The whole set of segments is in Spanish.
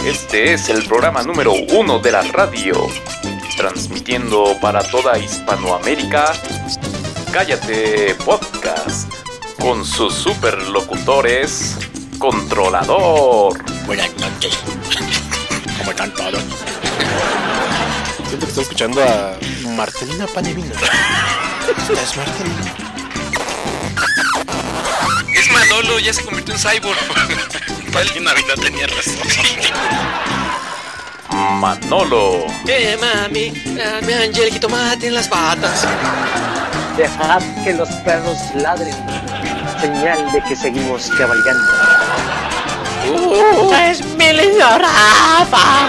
Este es el programa número 1 de la radio, transmitiendo para toda Hispanoamérica, Cállate Podcast, con sus superlocutores, Controlador. Buenas noches. ¿Cómo están todos? Siento que estoy escuchando a Marcelina Panevino. Es Marcelina. Es Manolo, ya se convirtió en cyborg. Alguien Navidad tenía razón. Manolo. Mami, dame Angel jitomate en las patas. Dejad que los perros ladren, señal de que seguimos cabalgando. Es mi lindo Rafa.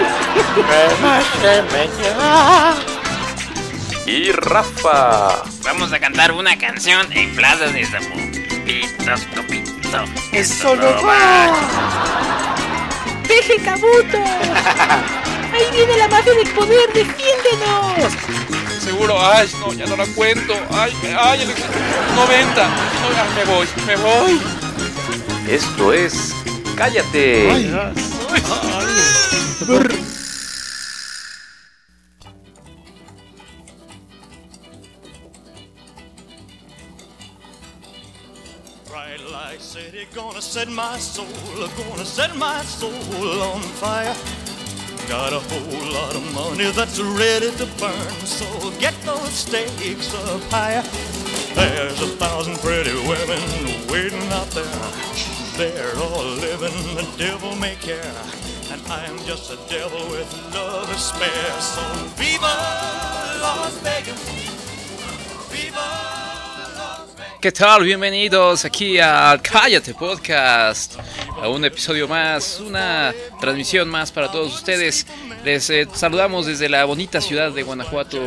Y Rafa. Vamos a cantar una canción en Plaza de Zapopitos, Copito. Eso no va. ¡Peje Kabuto! ¡Ahí viene la mafia del poder! ¡Defiéndenos! Seguro, ay, no, ya no la cuento. Ay, el 90. No, me voy. Esto es Cállate. Bright light city, gonna set my soul on fire. Got a whole lot of money that's ready to burn, so get those stakes up higher. There's 1,000 pretty women waiting out there. They're all living the devil may care, and I'm just a devil with love to spare. So viva Las Vegas, viva. ¿Qué tal? Bienvenidos aquí a Cállate Podcast, a un episodio más, una transmisión más para todos ustedes. Les saludamos desde la bonita ciudad de Guanajuato.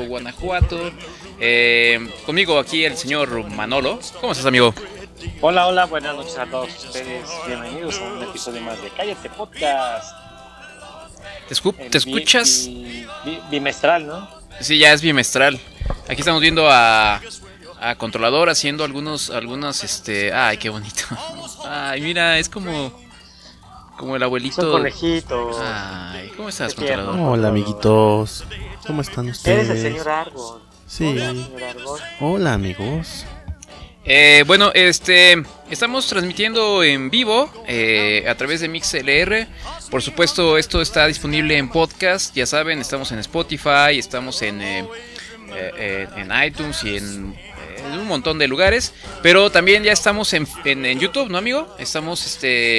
Conmigo aquí el señor Manolo. ¿Cómo estás, amigo? Hola, buenas noches a todos ustedes. Bienvenidos a un episodio más de Cállate Podcast. ¿Te escuchas? Bimestral, ¿no? Sí, ya es bimestral. Aquí estamos viendo a Controlador haciendo algunos ay, qué bonito. Ay, mira, es como el abuelito. Son conejitos. Ay, ¿cómo estás, Qué tierno. Controlador? Hola, amiguitos. ¿Cómo están ustedes? Eres el señor Argon. Sí. Hola, señor Argon. Hola, amigos. Bueno, estamos transmitiendo en vivo a través de MixLR. Por supuesto, esto está disponible en podcast. Ya saben, estamos en Spotify, estamos en iTunes y en un montón de lugares. Pero también ya estamos en YouTube, ¿no, amigo? Estamos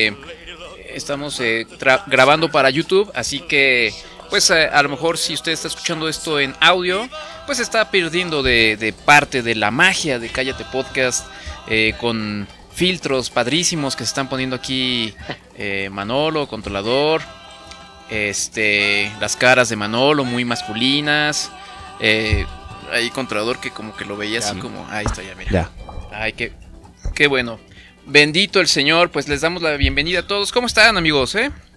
grabando para YouTube, así que pues a lo mejor si usted está escuchando esto en audio, pues está perdiendo de parte de la magia de Cállate Podcast, con filtros padrísimos que se están poniendo aquí, Manolo, Controlador, las caras de Manolo muy masculinas, ahí Controlador que como que lo veía así como, ahí está ya, mira. Ya. Ay, qué bueno. Bendito el Señor, pues les damos la bienvenida a todos. ¿Cómo están, amigos,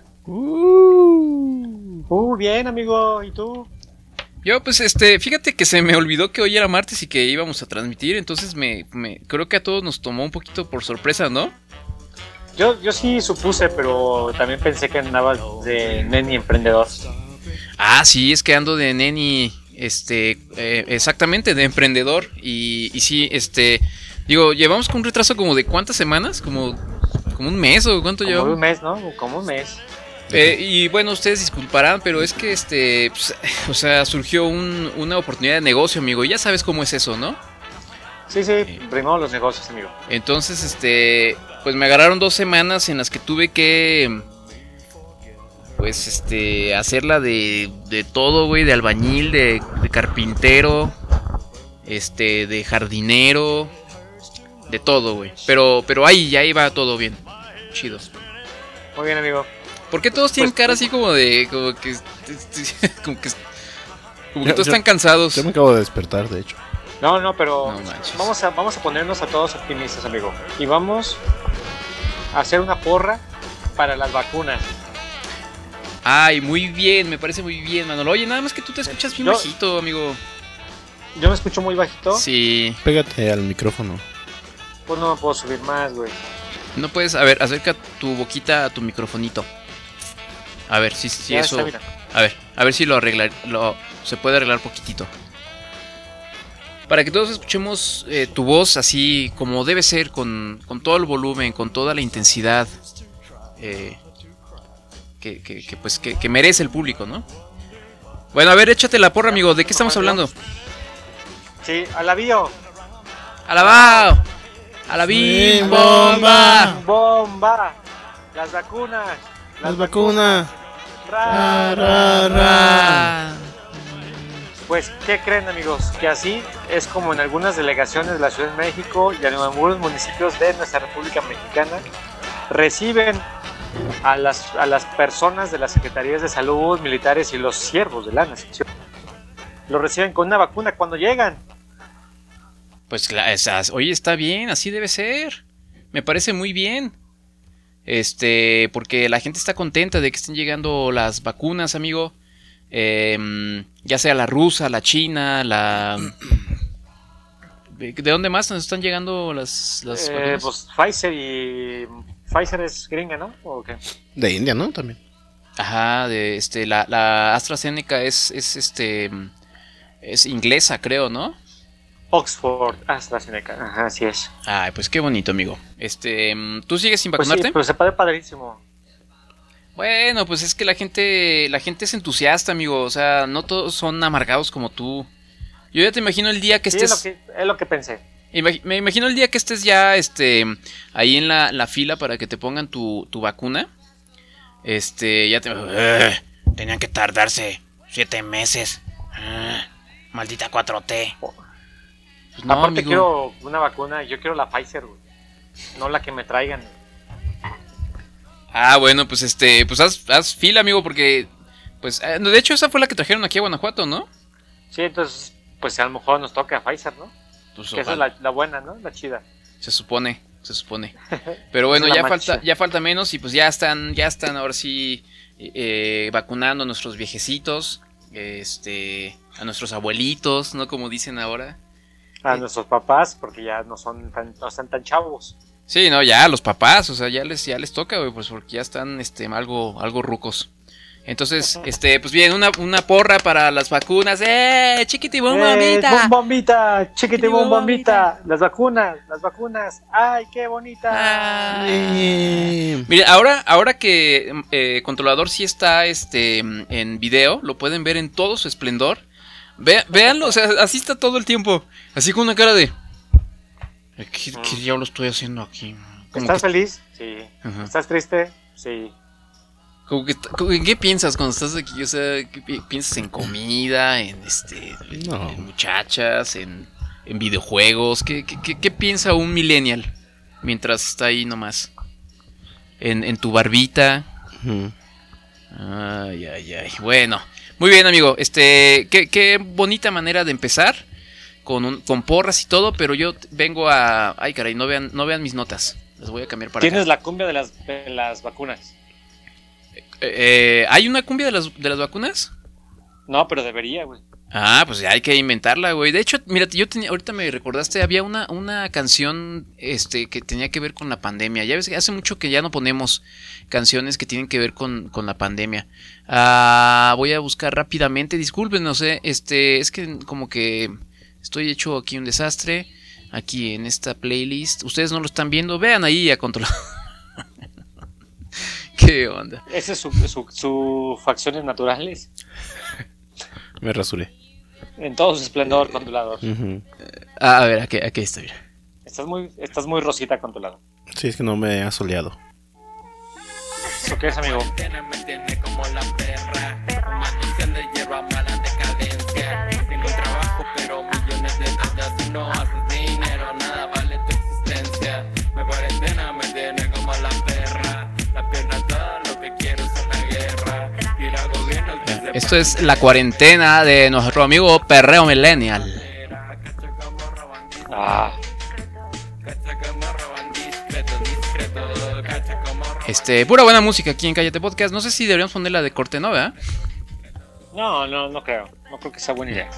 Bien, amigo. ¿Y tú? Yo, pues, fíjate que se me olvidó que hoy era martes y que íbamos a transmitir, entonces creo que a todos nos tomó un poquito por sorpresa, ¿no? Yo sí supuse, pero también pensé que andabas de neni emprendedor. Ah, sí, es que ando de neni, exactamente, de emprendedor, y sí, digo, llevamos con un retraso como de ¿cuántas semanas? Como un mes, ¿o cuánto llevamos? Como un mes, ¿no? Como un mes. Y bueno, ustedes disculparán, pero es que pues, o sea, surgió una oportunidad de negocio, amigo, y ya sabes cómo es eso, ¿no? Sí, primero los negocios, amigo. Entonces, pues me agarraron 2 semanas en las que tuve que, pues, hacerla de todo, güey, de albañil, de carpintero, de jardinero, de todo, güey. Pero ahí ya iba todo bien, chido. Muy bien, amigo. ¿Por qué todos tienen cara así como que todos están cansados? Yo me acabo de despertar, de hecho. No, pero No manches. vamos a ponernos a todos optimistas, amigo. Y vamos a hacer una porra para las vacunas. Ay, muy bien, me parece muy bien, Manolo. Oye, nada más que tú te escuchas bien bajito, amigo. Yo me escucho muy bajito. Sí. Pégate al micrófono. Pues no me puedo subir más, güey. No puedes, a ver, acerca tu boquita a tu microfonito. A ver si Ya eso. está, mira. A ver si lo se puede arreglar poquitito. Para que todos escuchemos tu voz así como debe ser, con todo el volumen, con toda la intensidad que merece el público, ¿no? Bueno, a ver, échate la porra, amigo. ¿De qué estamos hablando? Sí, alabío. ¡Alabao! ¡Alabim, bomba! ¡Bomba! Las vacunas. Las vacunas. Ra. Ra, ra. Pues, ¿qué creen, amigos? Que así es como en algunas delegaciones de la Ciudad de México y en algunos municipios de nuestra República Mexicana reciben a las personas de las secretarías de salud, militares y los siervos de la nación. Los reciben con una vacuna cuando llegan. Pues oye, está bien, así debe ser. Me parece muy bien. Porque la gente está contenta de que estén llegando las vacunas, amigo. Ya sea la rusa, la china, ¿De dónde más nos están llegando las vacunas? Pues Pfizer es gringa, ¿no? ¿O qué? De India, ¿no? También. Ajá, la AstraZeneca es inglesa, creo, ¿no? Oxford, AstraZeneca, ajá, así es. Ay, pues qué bonito, amigo. ¿Tú sigues sin Pues vacunarte? sí, pues se parece padrísimo. Bueno, pues es que la gente es entusiasta, amigo. O sea, no todos son amargados como tú. Yo ya te imagino el día que Sí, estés. es lo que pensé. Me imagino el día que estés ya ahí en la fila para que te pongan tu vacuna. Ya Tenían que tardarse 7 meses. Maldita 4T. Pues no, Aparte amigo. quiero una vacuna, yo quiero la Pfizer, güey. No la que me traigan. Ah, bueno, pues pues haz fila, amigo, porque pues de hecho esa fue la que trajeron aquí a Guanajuato, ¿no? Sí, entonces, pues a lo mejor nos toca Pfizer, ¿no? Pues Que esa es la buena, ¿no? La chida. Se supone. Pero bueno, Esa es la más ya falta menos y pues ya están ahora sí vacunando a nuestros viejecitos, a nuestros abuelitos, ¿no? Como dicen ahora. A nuestros papás, porque ya no están tan chavos. Sí, no, ya los papás, o sea, ya les toca, güey, pues porque ya están algo rucos. Entonces, pues bien, una porra para las vacunas. Chiquitibum bombita. Bombita, chiquitibum bombita. Las vacunas. Ay, qué bonita. Mira, ahora que Controlador sí está en video, lo pueden ver en todo su esplendor. Véanlo, o sea, así está todo el tiempo. Así con una cara de ¿Qué diablo estoy haciendo aquí? ¿Estás feliz? Sí. Ajá. ¿Estás triste? Sí. ¿En qué piensas cuando estás aquí? O sea, ¿piensas en comida, en No. en muchachas, en videojuegos? ¿Qué piensa un millennial mientras está ahí nomás? En tu barbita. Ujú. Ay. Bueno, muy bien, amigo. Qué bonita manera de empezar con porras y todo, pero yo vengo a... Ay, caray, no vean mis notas. Las voy a cambiar para ¿Tienes acá. la cumbia de las vacunas? ¿Hay una cumbia de las vacunas? No, pero debería, güey. Ah, pues ya hay que inventarla, güey. De hecho, mira, ahorita me recordaste, había una canción que tenía que ver con la pandemia. Ya ves que hace mucho que ya no ponemos canciones que tienen que ver con la pandemia. Voy a buscar rápidamente, disculpen, no sé, es que como que estoy hecho aquí un desastre, aquí en esta playlist. Ustedes no lo están viendo, vean ahí a controlar. ¿Qué onda? Ese es su facciones naturales. Me rasuré. En todo su esplendor, controlador. Ujú. A ver, aquí está, mira. Estás muy rosita, controlador. Sí, es que no me ha soleado. ¿Eso qué es, amigo? Me tiene como la perra. Una noche le lleva mala decadencia. Tengo un trabajo, pero millones de deudas. Si no haces dinero, nada vale tu existencia. Me cuarentena me tiene como la perra. La pierna todo lo que quiero es una guerra. Y el gobierno que se Esto es la cuarentena de nuestro amigo Perreo Millennial. Ah, Pura buena música aquí en Cállate Podcast. No sé si deberíamos poner la de corte, ¿no? ¿Verdad? no creo. No creo que sea buena idea.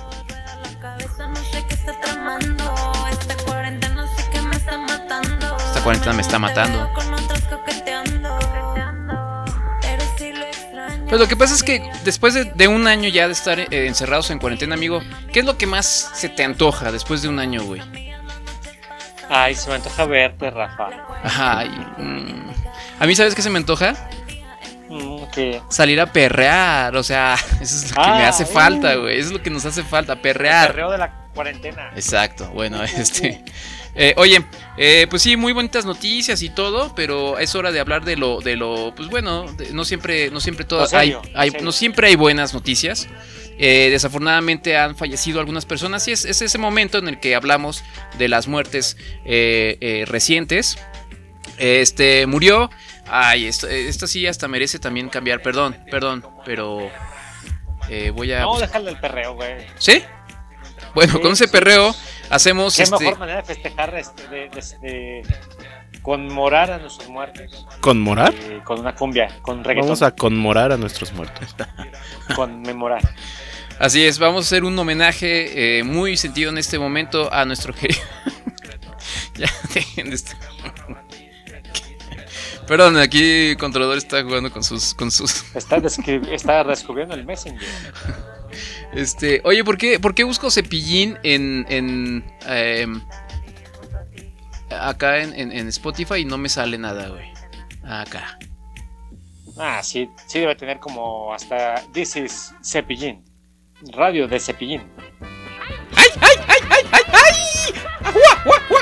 Esta cuarentena me está matando. Con otros coqueteando, pero si lo extraño. Pues lo que pasa es que después de un año ya de estar encerrados en cuarentena, amigo, ¿qué es lo que más se te antoja después de un año, güey? Ay, se me antoja verte, Rafa. Ajá. A mí, ¿sabes qué se me antoja? ¿Qué? Salir a perrear, o sea, eso es lo que me hace falta, güey. Eso es lo que nos hace falta, perrear. El perreo de la cuarentena. Exacto, bueno, oye, pues sí, muy bonitas noticias y todo, pero es hora de hablar de lo, pues bueno, no siempre todas no siempre hay buenas noticias. Desafortunadamente han fallecido algunas personas y es ese momento en el que hablamos de las muertes recientes. Murió. Ay, esta sí hasta merece también cambiar. Perdón, pero voy a. No, déjale el perreo, güey. ¿Sí? Bueno, sí, con ese perreo hacemos. Qué mejor manera de festejar, de conmemorar a nuestros muertos. ¿Conmemorar? Con una cumbia, con reggaetón. Vamos a conmemorar a nuestros muertos. Conmemorar. Así es, vamos a hacer un homenaje muy sentido en este momento a nuestro querido. Ya, dejen de estar. Perdón, aquí el controlador está jugando con sus. Está descubriendo el Messenger. Oye, ¿por qué busco Cepillín acá en Spotify y no me sale nada, güey? Acá. Sí debe tener como hasta This is Cepillín. Radio de Cepillín. ¡Ay! ¡Agua!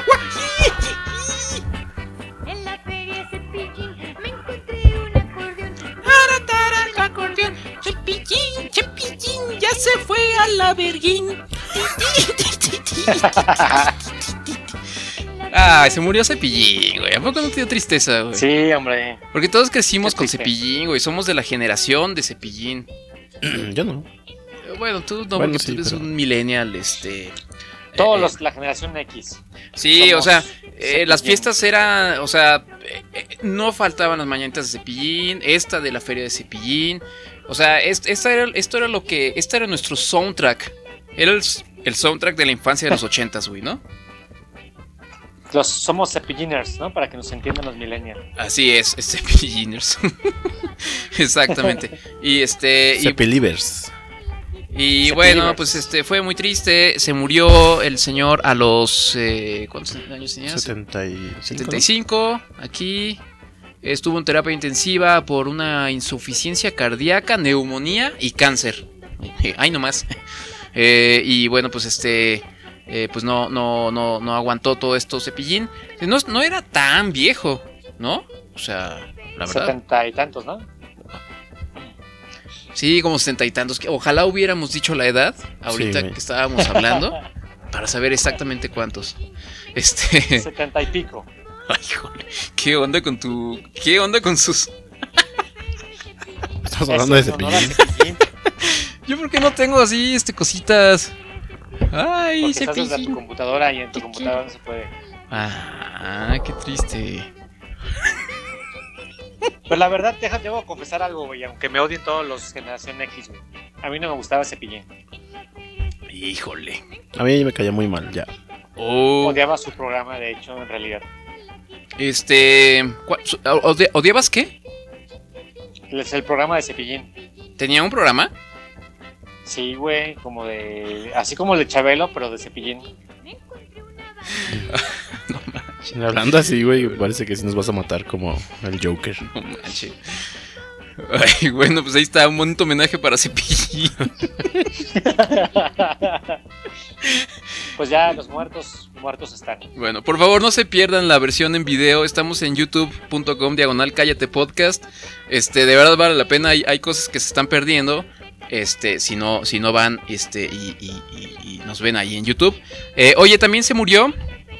En la feria Cepillín me encontré un acordeón. Acordeón. Cepillín, ya se fue a la verguín. Se murió Cepillín, güey. ¿A poco no te dio tristeza, güey? Sí, hombre. Porque todos crecimos con Cepillín, güey. Somos de la generación de Cepillín. Yo no. Bueno, tú no, porque tú eres un millennial, Todos la generación X. Sí, o sea, las fiestas eran, o sea, no faltaban las mañanitas de Cepillín, esta de la feria de Cepillín. O sea, esta era nuestro soundtrack. Era el soundtrack de la infancia de los 80s, güey, ¿no? Somos Cepilliners, ¿no? Para que nos entiendan los millennials. Así es Cepilliners. Exactamente. Y Cepilivers. Y bueno, pues fue muy triste. Se murió el señor a los ¿cuántos años tenía? 75. Aquí estuvo en terapia intensiva por una insuficiencia cardíaca, neumonía y cáncer. Ay, nomás. Y bueno, pues pues no aguantó todo esto Cepillín. No era tan viejo, ¿no? O sea, la verdad. 70 y tantos, ¿no? Sí, como 70 y tantos. Ojalá hubiéramos dicho la edad ahorita que estábamos hablando para saber exactamente cuántos. 70 y pico. Ay, joder. ¿Qué onda con sus? Estamos hablando de Cepillín. Yo porque no tengo así cositas. Ay, porque Cepillín. estás desde tu computadora y en tu computadora no se puede. Qué triste. Pero la verdad, debo confesar algo, güey. Aunque me odien todos los generación X, güey. A mí no me gustaba Cepillín. Híjole. A mí me caía muy mal, ya. Odiaba su programa, de hecho, en realidad. ¿Odiabas qué? El programa de Cepillín. ¿Tenía un programa? Sí, güey, así como el de Chabelo, pero de Cepillín. No manches. Hablando así, güey, parece que sí nos vas a matar como el Joker. No manches. Ay, bueno, pues ahí está un bonito homenaje para Cepillín. Pues ya los muertos están. Bueno, por favor no se pierdan la versión en video. Estamos en youtube.com/Cállate Podcast. De verdad vale la pena. Hay cosas que se están perdiendo. Si no van y nos ven ahí en YouTube. Oye, también se murió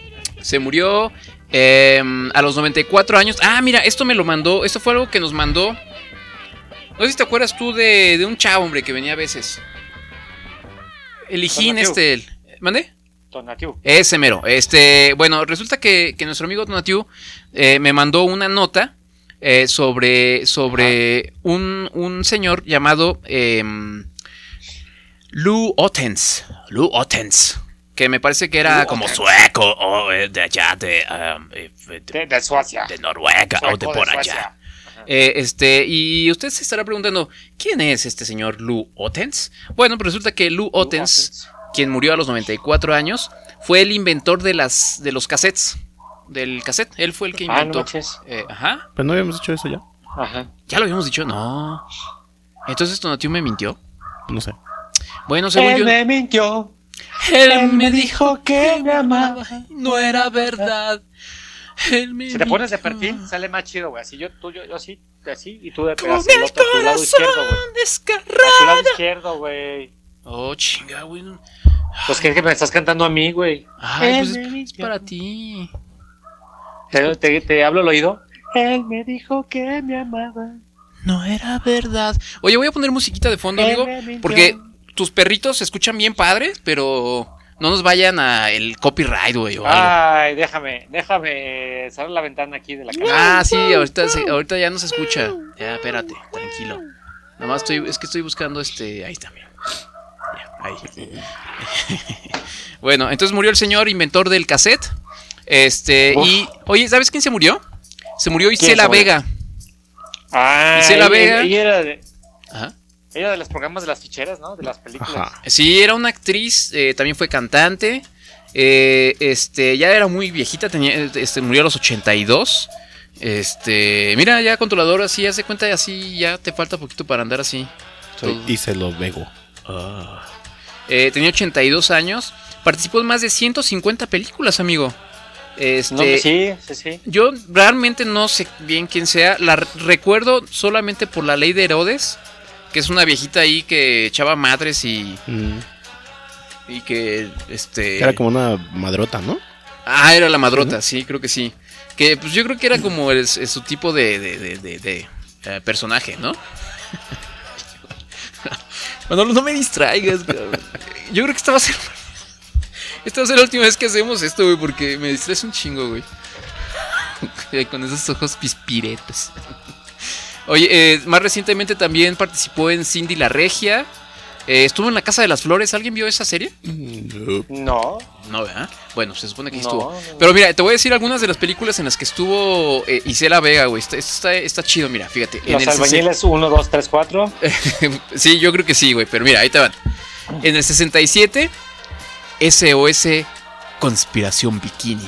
a los 94 años. Mira, esto me lo mandó. Esto fue algo que nos mandó. No sé si te acuerdas tú de un chavo, hombre, que venía a veces. El hijín ¿mande? Tonatiu. Ese mero. Bueno, resulta que nuestro amigo Tonatiu me mandó una nota sobre un señor llamado Lou Ottens, que me parece que era como sueco o de allá de Suecia, de Noruega sueco o de por allá. Y usted se estará preguntando, ¿quién es este señor Lou Ottens? Bueno, pues resulta que Lou Ottens, quien murió a los 94 años, fue el inventor de los cassettes. Del cassette, él fue el que inventó. No manches. Ajá. Pero no habíamos dicho eso ya. Ajá. ¿Ya lo habíamos dicho? No. Entonces Tonatiuh me mintió. No sé. Bueno, según Él yo. me mintió. Él me dijo que me amaba. no era verdad. Él me Si te pones de mintió. perfil, sale más chido, güey. Así yo así, y tú de Con pedazo el el otro a tu lado izquierdo, güey. corazón A tu desgarrado. lado izquierdo, güey. Oh, chinga, güey. Pues que me estás cantando a mí, güey. Ay, pues Él me es mintió. para ti. ¿Te hablo al oído? Él me dijo que me amaba. No era verdad. Oye, voy a poner musiquita de fondo, Él amigo. me mintió. Porque tus perritos se escuchan bien padres, pero no nos vayan a el copyright, güey, o algo. Ay, déjame cerrar la ventana aquí de la casa. Ah, sí, ahorita ya no se escucha. Ya, espérate, tranquilo. Nada más estoy buscando ahí está, mira. Ya, ahí. Bueno, entonces murió el señor inventor del cassette. Y oye, ¿sabes quién se murió? Se murió Isela se murió? Vega. Ah, Isela Vega. ella Ajá. era de los programas de las ficheras, ¿no? De las películas. Ajá. Sí, era una actriz, también fue cantante. Ya era muy viejita, murió a los 82. Mira, ya controlador, así, haz de cuenta, así, ya te falta poquito para andar así. Soy Iselo Vego. Tenía 82 años. Participó en más de 150 películas, amigo. No, sí. Yo realmente no sé bien quién sea. La recuerdo solamente por La Ley de Herodes, que es una viejita ahí que echaba madres y que Era como una madrota, ¿no? Ah, era la madrota, sí, creo que sí. Que pues yo creo que era como su tipo de personaje, ¿no? Manolo, no me distraigas, cabrón. Yo creo que esta va a ser la última vez que hacemos esto, güey, porque me distraes un chingo, güey. Con esos ojos pispiretos. Oye, más recientemente también participó en Cindy la Regia. Estuvo en La Casa de las Flores. ¿Alguien vio esa serie? No. No, ¿verdad? Bueno, se supone que No, estuvo. no. Pero mira, te voy a decir algunas de las películas en las que estuvo Isela Vega, güey. Está chido, mira, fíjate. Los albañiles 1, 2, 3, 4. Sí, yo creo que sí, güey. Pero mira, ahí te van. En el 67, SOS Conspiración Bikini.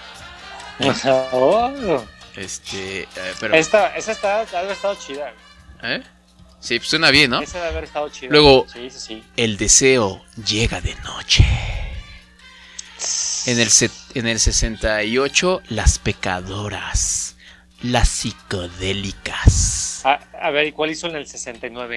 Oh. Pero. Esa debe haber estado chida. ¿Eh? Sí, pues suena bien, ¿no? Esa debe haber estado chida. Luego, Sí. El deseo llega de noche. En el 68, Las pecadoras. Las psicodélicas. A ver, ¿y cuál hizo en el 69?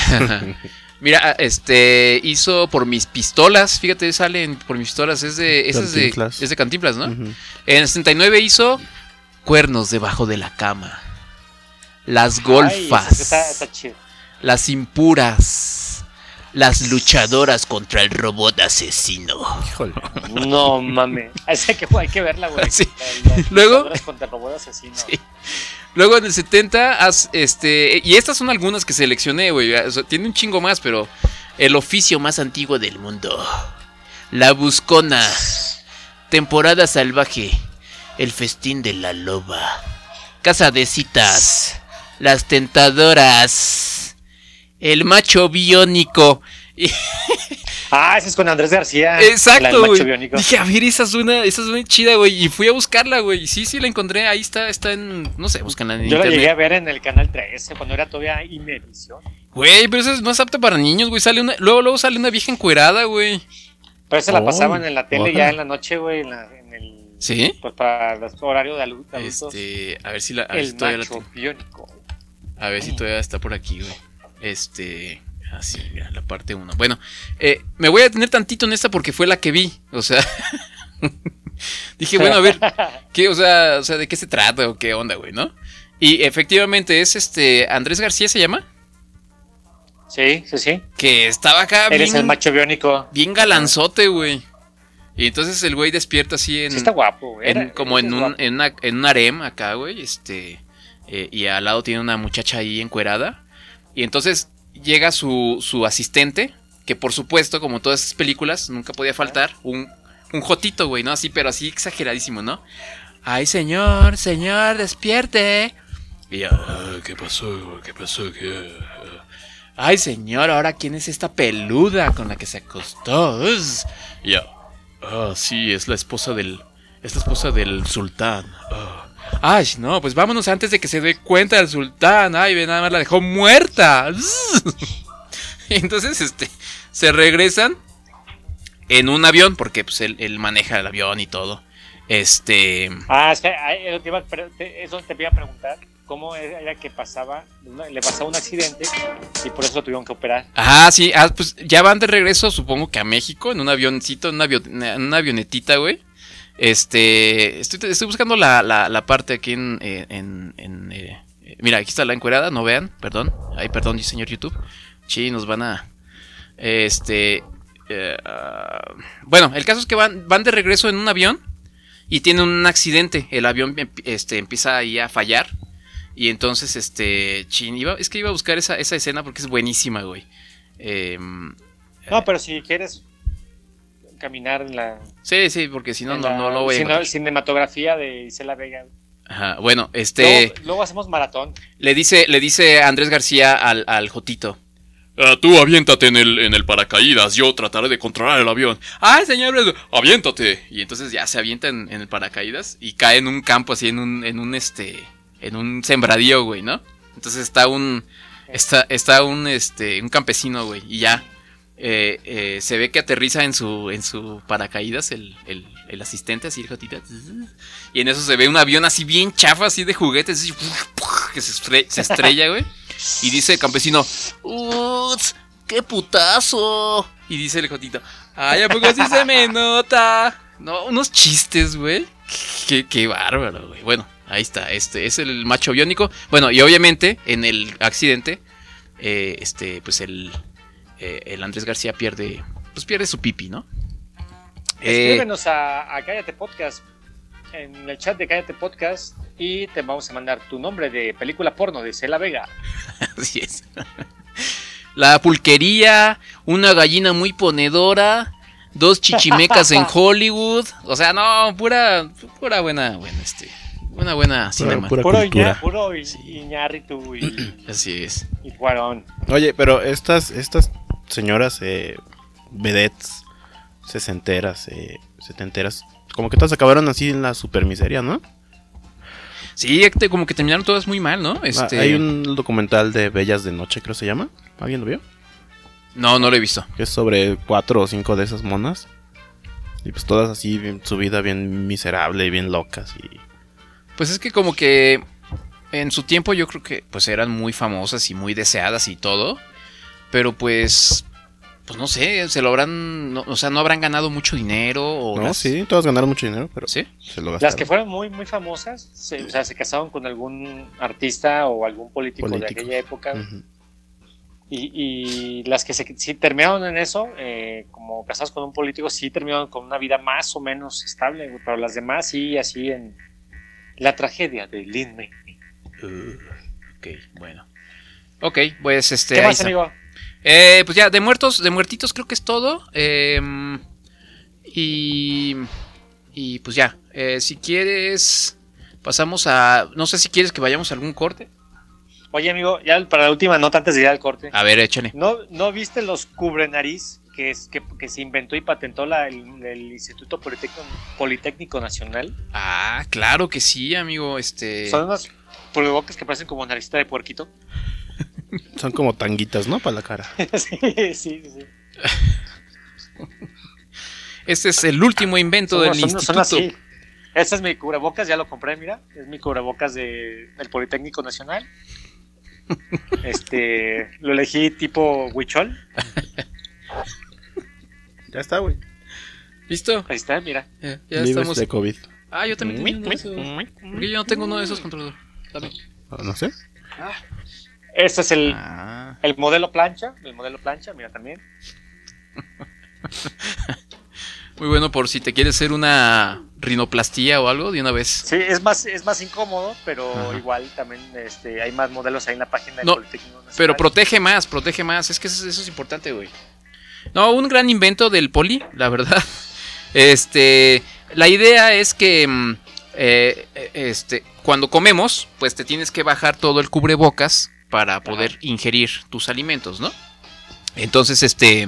Mira, hizo Por mis pistolas. Fíjate, salen Por mis pistolas. Es de Cantinflas, ¿no? Uh-huh. En el 69 hizo Cuernos debajo de la cama. Las golfas. Ay, está chido. Las impuras. Las luchadoras contra el robot asesino. Híjole. No mames. Esa hay que verla, güey. Sí. Las Luego- luchadoras contra el robot asesino. Sí. Luego en el 70, y estas son algunas que seleccioné, güey. O sea, tiene un chingo más, pero El oficio más antiguo del mundo. La buscona. Temporada salvaje. El festín de la loba. Casa de citas. Las tentadoras. El macho biónico. Ah, ese es con Andrés García. Exacto, el macho güey. biónico. Dije, a ver, esa suena chida, güey. Y fui a buscarla, güey. Y sí, la encontré. Ahí está en, no sé, búscanla en Yo la internet. llegué a ver en el canal 13 cuando era todavía Imevisión. Güey, pero eso no es apto para niños, güey. Luego sale una vieja encuerada, güey. Pero esa la Oh, pasaban en la tele ojalá. ya en la noche, güey, en el ¿Sí? pues para el horario de adultos. A ver si la. A ver si El todavía macho biónico. a ver si todavía está por aquí, güey. Así, mira, la parte 1. Bueno, me voy a detener tantito en esta porque fue la que vi. O sea. Dije, bueno, a ver. ¿Qué? O sea, ¿de qué se trata o qué onda, güey, no? Y efectivamente es Andrés García se llama. Sí. Que estaba acá Él es el macho biónico. bien galanzote, güey. Y entonces el güey despierta así en. Sí está guapo, güey. Como en guapo. un harem acá, güey. Y al lado tiene una muchacha ahí encuerada. Y entonces llega su asistente, que por supuesto, como todas esas películas, nunca podía faltar, un jotito, güey, ¿no? Así, pero así exageradísimo, ¿no? Ay, señor, despierte. Y yo, ¿Qué pasó? ¿Qué pasó? ay, señor, ahora quién es esta peluda con la que se acostó. Y yo, sí, es la esposa del sultán. Ay, no, pues vámonos antes de que se dé cuenta el sultán. Ay, ve, nada más la dejó muerta. Y entonces, se regresan en un avión, porque pues él maneja el avión y todo. Es que eso te iba a preguntar. ¿Cómo era que pasaba? Le pasaba un accidente y por eso lo tuvieron que operar. Ajá, sí, pues ya van de regreso, supongo que a México, en un avioncito, en una avionetita, güey. Estoy buscando la parte aquí mira, aquí está la encuerada, no vean, perdón. Ay, perdón, señor YouTube. Sí, nos van a... bueno, el caso es que van de regreso en un avión y tienen un accidente. El avión empieza ahí a fallar. Y entonces, es que iba a buscar esa escena porque es buenísima, güey. No, pero si quieres caminar en la... Sí, porque si no, no lo voy a encontrar. Cinematografía de Isela Vega. Ajá, bueno, Luego hacemos maratón. Le dice Andrés García al Jotito. Tú aviéntate en el paracaídas, yo trataré de controlar el avión. ¡Ay, señor! ¡Aviéntate! Y entonces ya se avienta en el paracaídas y cae en un campo así, en un sembradío, güey, ¿no? Entonces está un campesino, güey, y ya se ve que aterriza en su paracaídas el asistente, así el Jotito. Y en eso se ve un avión así bien chafa, así de juguetes, así, que se estrella, güey. Y dice el campesino, ¡uts! ¡Qué putazo! Y dice el Jotito, ¡ay, a poco sí se me nota! No, unos chistes, güey. Qué bárbaro, güey. Bueno, ahí está, es el macho biónico. Bueno, y obviamente en el accidente, pues el Andrés García pierde su pipi, ¿no? Escríbenos a Cállate Podcast en el chat de Cállate Podcast y te vamos a mandar tu nombre de película porno de Isela Vega. Así es. La pulquería, una gallina muy ponedora, 2 chichimecas en Hollywood. O sea, no, pura buena, una buena cinema. Pura cultura. Puro Iñárritu y así es. Y Cuarón. Oye, pero estas señoras vedettes, sesenteras, setenteras, como que todas acabaron así en la supermiseria, ¿no? Sí, como que terminaron todas muy mal, ¿no? Hay un documental de Bellas de Noche, creo que se llama. ¿Alguien lo vio? No lo he visto. Que es sobre 4 o 5 de esas monas. Y pues todas así, su vida bien miserable y bien locas. Pues es que como que en su tiempo yo creo que pues eran muy famosas y muy deseadas y todo. Pero pues no sé, se lo habrán... No, o sea, no habrán ganado mucho dinero. O no, sí, todas ganaron mucho dinero, pero ¿sí? Se lo gastaron. Las que fueron muy, muy famosas, se casaron con algún artista o algún político de aquella época. Uh-huh. Y las que sí terminaron en eso, como casados con un político, sí terminaron con una vida más o menos estable, pero las demás sí, así en la tragedia de Lin May. Ok, bueno. Ok, pues ¿Qué más, amigo? Pues ya, de muertitos creo que es todo. Y pues ya, si quieres, pasamos a... No sé si quieres que vayamos a algún corte. Oye, amigo, ya para la última nota antes de ir al corte. A ver, échale. ¿No viste los cubrenariz que se inventó y patentó el Instituto Politécnico Nacional? Ah, claro que sí, amigo. Son unos cubrebocas que parecen como naricita de puerquito. Son como tanguitas, ¿no? Para la cara. Sí. Este es el último invento del instituto. Son así. Este es mi cubrebocas, ya lo compré, mira. Es mi cubrebocas del Politécnico Nacional. Lo elegí tipo huichol. Ya está, güey. ¿Listo? Ahí está, mira. Ya Libres estamos. de COVID. Ah, yo también tengo uno de esos. Porque yo no tengo uno de esos controladores. No sé. Este es el modelo plancha. El modelo plancha, mira también. Muy bueno por si te quieres hacer una rinoplastía o algo de una vez. Sí, es más incómodo, pero igual también hay más modelos ahí en la página del Politécnico Nacional. Pero protege más. Es que eso es importante, güey. No, un gran invento del Poli, la verdad. La idea es que cuando comemos, pues te tienes que bajar todo el cubrebocas para poder ingerir tus alimentos, ¿no? Entonces,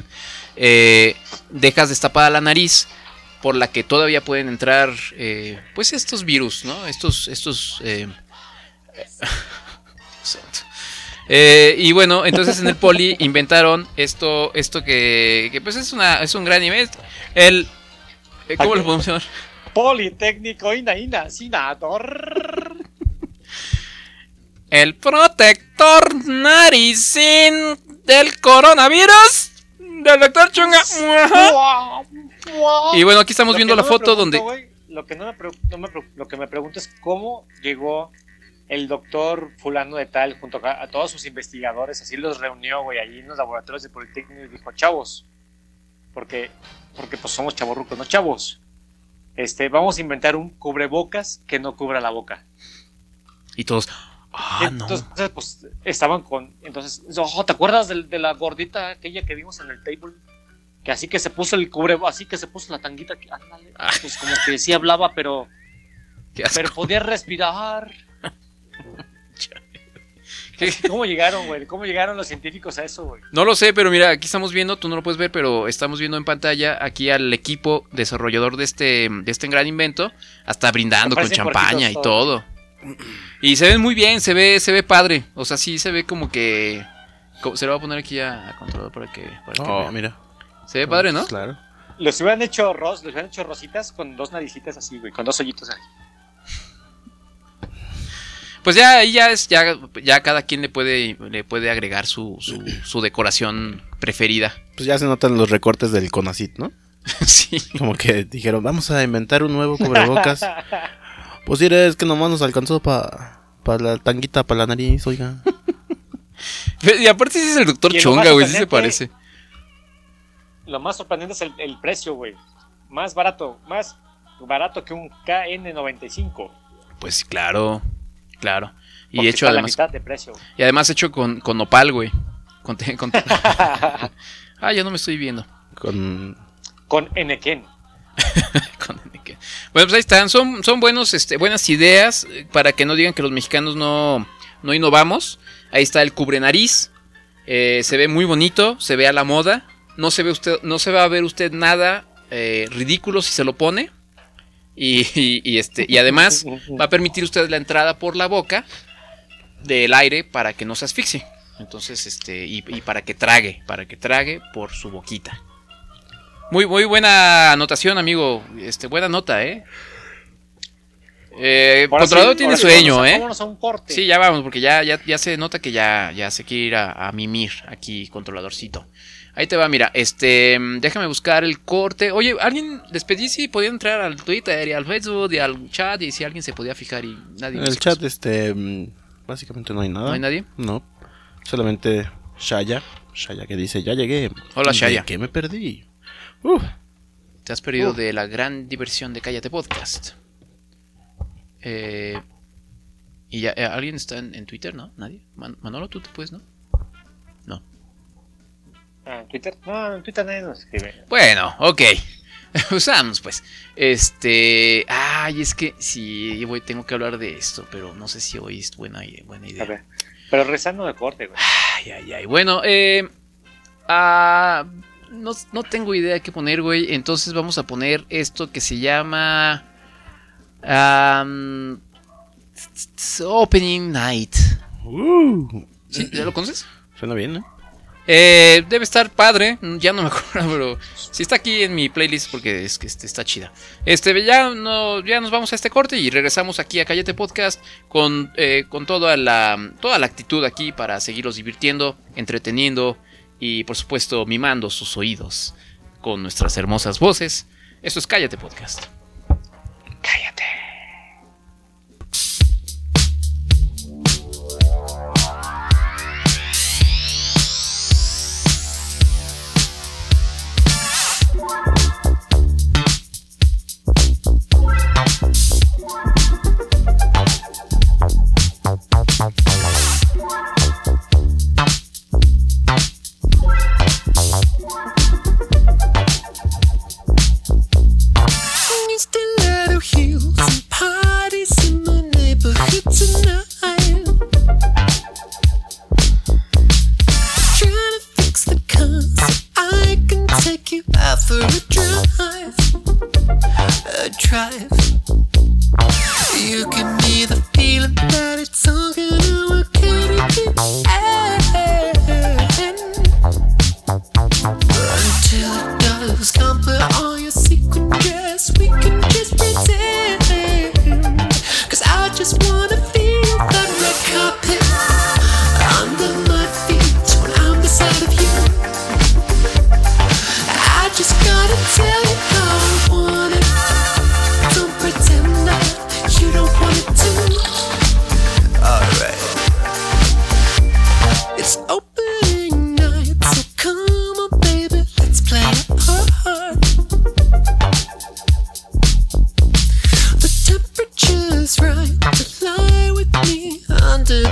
dejas destapada la nariz, por la que todavía pueden entrar, pues estos virus, ¿no? Y bueno, entonces en el Poli inventaron esto que pues es un gran nivel. ¿Cómo lo podemos llamar? Politécnico Sinador. El protector naricín del coronavirus del doctor Chunga. Y bueno, aquí estamos viendo la foto donde... Lo que me pregunto es cómo llegó el doctor fulano de tal junto a todos sus investigadores, así los reunió, güey, allí en los laboratorios de Politécnico y dijo, chavos, porque pues somos chavorrucos, ¿no, chavos? Vamos a inventar un cubrebocas que no cubra la boca. Y todos... Entonces, pues, estaban con... Entonces, ¿te acuerdas de la gordita aquella que vimos en el table? Que así que se puso el cubrebocas, así que se puso la tanguita, que, pues como que sí hablaba, pero podía respirar. ¿Cómo llegaron, güey? ¿Cómo llegaron los científicos a eso, güey? No lo sé, pero mira, aquí estamos viendo, tú no lo puedes ver, pero estamos viendo en pantalla aquí al equipo desarrollador de este gran invento, hasta brindando con champaña y todo. Y se ven muy bien, se ve padre. O sea, sí se ve como que... Se lo voy a poner aquí a controlador para que vean. Mira. Se ve padre, ¿no? Claro. Los hubieran hecho rositas con dos naricitas así, güey, con dos hoyitos ahí. Pues ya ahí ya cada quien le puede agregar su decoración preferida. Pues ya se notan los recortes del CONACYT, ¿no? Sí. Como que dijeron, vamos a inventar un nuevo cubrebocas. Pues mira, es que nomás nos alcanzó para la tanguita, para la nariz, oiga. Y aparte sí es el doctor Chunga, güey, sí se parece. Lo más sorprendente es el precio, güey. Más barato que un KN95. Pues claro. Y porque hecho además la mitad de precio. Y además hecho con nopal, güey. Ya no me estoy viendo. Con Enequén. Bueno, pues ahí están, son buenas ideas para que no digan que los mexicanos no innovamos. Ahí está el cubre nariz, se ve muy bonito, se ve a la moda, no se va a ver usted nada ridículo si se lo pone y además va a permitir usted la entrada por la boca del aire para que no se asfixie. Entonces y para que trague por su boquita. Muy buena anotación, amigo. Buena nota, Controlador tiene sueño, vámonos a un corte. Sí, ya vamos, porque ya se nota que ya se quiere ir a mimir aquí, controladorcito. Ahí te va, mira, déjame buscar el corte. Oye, alguien les pedí si podía entrar al Twitter y al Facebook y al chat y si alguien se podía fijar y nadie. En el chat, básicamente no hay nada. ¿No hay nadie? No, solamente Shaya que dice, ya llegué. Hola, Shaya. ¿De qué me perdí? Te has perdido de la gran diversión de Cállate Podcast. Y ya, ¿alguien está en Twitter? ¿No? ¿Nadie? Manolo, ¿tú te puedes, no? No. ¿En Twitter? No, en Twitter nadie nos escribe. Bueno, ok. Usamos, pues. Es que sí, tengo que hablar de esto, pero no sé si hoy es buena idea. A ver, pero rezando de corte, güey. Ay. Bueno, no tengo idea de qué poner, güey. Entonces vamos a poner esto que se llama Opening Night. ¿Sí? ¿Ya lo conoces? Suena bien, ¿no? Debe estar padre. Ya no me acuerdo, pero sí está aquí en mi playlist porque es que está chida. Ya nos vamos a este corte y regresamos aquí a Cállate Podcast con toda la actitud aquí para seguirlos divirtiendo, entreteniendo y por supuesto mimando sus oídos con nuestras hermosas voces. Esto es Cállate Podcast. Cállate. Stiletto heels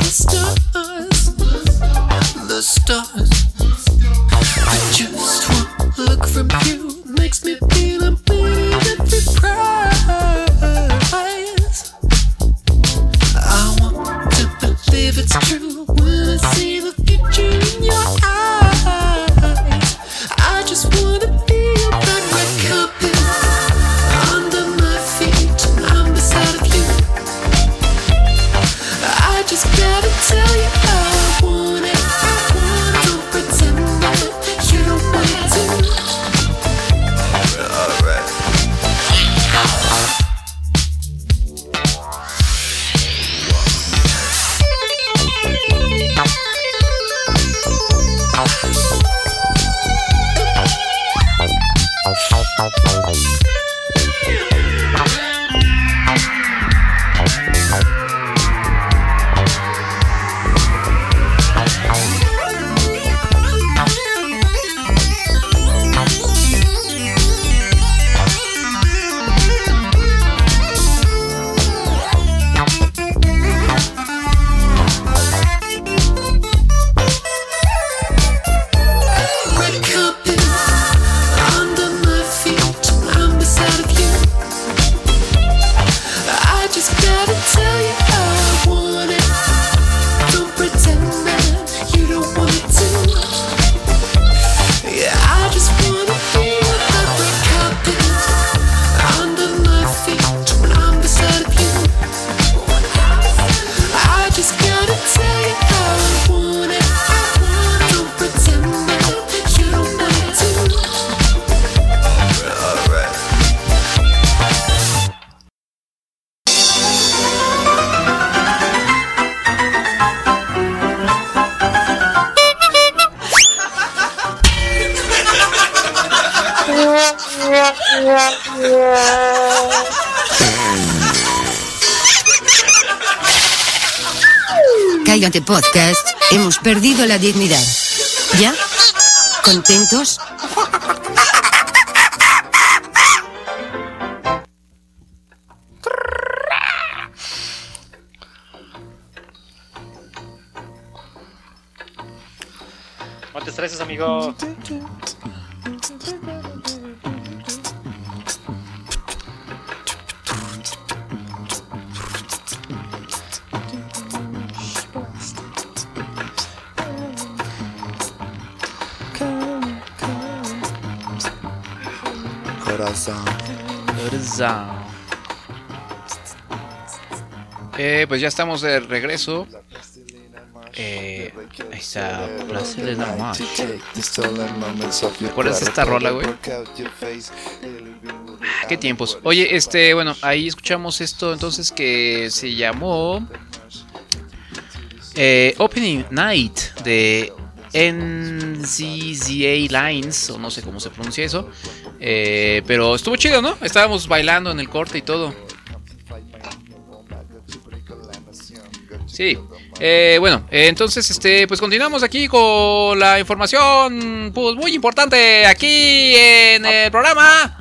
the stars. I just one look from you makes me feel I'm bleeding every prize. I want to believe it's true when I see the future in your eyes. I just wanna be a black red carpet under my feet. I'm beside of you. I just gotta tell you how I want it. Don't pretend that you don't want to. Alright. Red carpet under my feet. I'm beside of you. I just gotta tell you how I want it. Don't pretend that you don't want to. Yeah, I just wanna feel that red carpet under my feet when I'm beside of you. I just gotta tell you how I want it. Don't pretend that you don't want to. Alright. Cállate Podcast, hemos perdido la dignidad. ¿Ya? ¿Contentos? No te estreses, amigo. Corazón. Pues ya estamos de regreso. Ahí está Plastilina Mosh. ¿Recuerdas esta rola, güey? Qué tiempos. Oye, bueno, ahí escuchamos esto entonces que se llamó Opening Night de NCZA Lines, o no sé cómo se pronuncia eso. Pero estuvo chido, ¿no? Estábamos bailando en el corte y todo. Sí. Bueno, entonces pues continuamos aquí con la información pues muy importante aquí en el programa.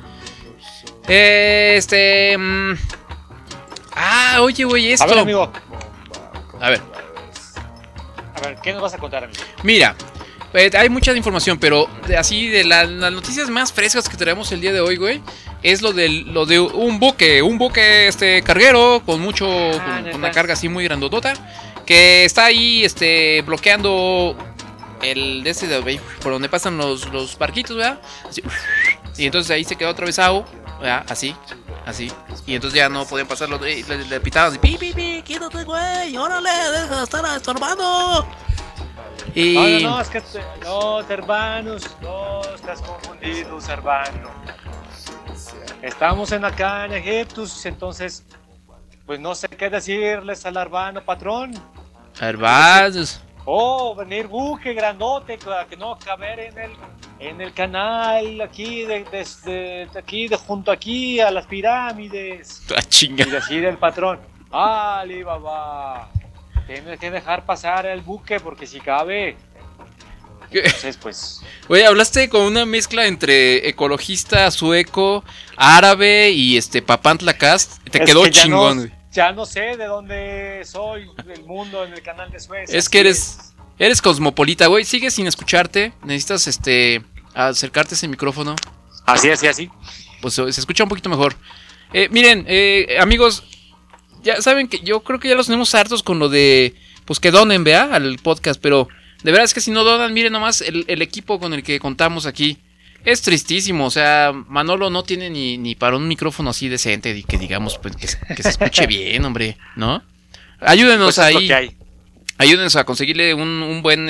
Oye, güey, esto. A ver, amigo. A ver, ¿qué nos vas a contar, amigo? mira, hay mucha información, pero así de las noticias más frescas que tenemos el día de hoy, güey, es lo de un buque carguero con con una carga así muy grandotota, que está ahí bloqueando por donde pasan los barquitos, ¿verdad? Así, y entonces ahí se quedó atravesado, ¿verdad? Así. Y entonces ya no podían pasarlo, le pitaban así, pi, quítate, güey, órale, deja de estar estorbando. Y No, es que hermanos, no, estás confundido, hermano. Estamos acá en Egipto, entonces, pues no sé qué decirles al hermano patrón. hermanos. Venir buque grandote que no caber en el canal aquí junto aquí a las pirámides. Ah, chinga. Y decir el patrón, Alibaba, tienes que dejar pasar el buque porque si cabe. Entonces, pues. Güey, hablaste con una mezcla entre ecologista sueco, árabe y Papantla Cast. Te quedó chingón, güey. ya no sé de dónde soy del mundo en el canal de Suez. Es que eres cosmopolita, güey. Sigues sin escucharte. Necesitas acercarte a ese micrófono. Así, así. Pues se escucha un poquito mejor. Miren, amigos, ya saben que yo creo que ya los tenemos hartos con lo de, pues que donen, ¿vea? Al podcast, pero de verdad es que si no donan, miren nomás el equipo con el que contamos aquí. Es tristísimo, o sea, Manolo no tiene ni para un micrófono así decente y que digamos, pues, que se escuche bien, hombre, ¿no? Ayúdenos Pues es lo ahí. que hay. Ayúdenos a conseguirle un buen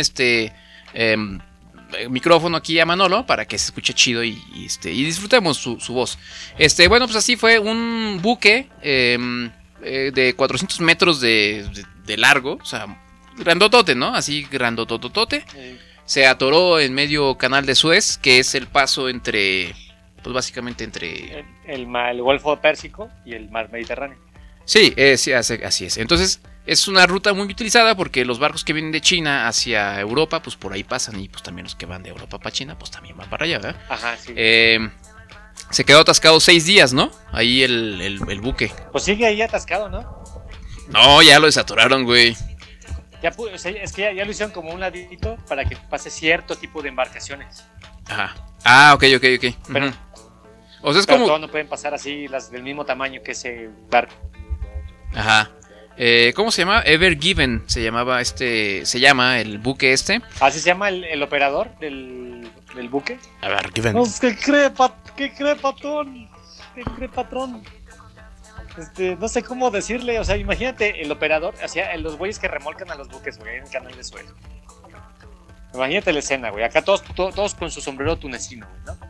micrófono aquí a Manolo para que se escuche chido y disfrutemos su voz. Bueno, pues así fue un buque de 400 metros de largo, o sea, grandotote, ¿no? Así grandototote. Se atoró en medio canal de Suez, que es el paso entre, pues básicamente entre... El Golfo Pérsico y el Mar Mediterráneo. Sí, sí, así es. Entonces es una ruta muy utilizada porque los barcos que vienen de China hacia Europa, pues por ahí pasan, y pues también los que van de Europa para China, pues también van para allá, ¿verdad? Ajá, sí. Se quedó atascado 6 días, ¿no? Ahí el buque. Pues sigue ahí atascado, ¿no? No, ya lo desaturaron, güey. Es que ya lo hicieron como un ladito para que pase cierto tipo de embarcaciones. Ajá. Ah, ok. Pero, o sea, es pero como... todas no pueden pasar así, las del mismo tamaño que ese barco. Ajá. ¿Cómo se llama? Ever Given se llamaba se llama el buque este. ¿Así se llama el operador del buque? Ever Given. No, ¿qué cree, patrón? ¿Qué cree, patrón? No sé cómo decirle, o sea, imagínate el operador, o sea, los güeyes que remolcan a los buques, güey, en el canal de Suez. Imagínate la escena, güey, acá todos con su sombrero tunecino, güey, ¿no?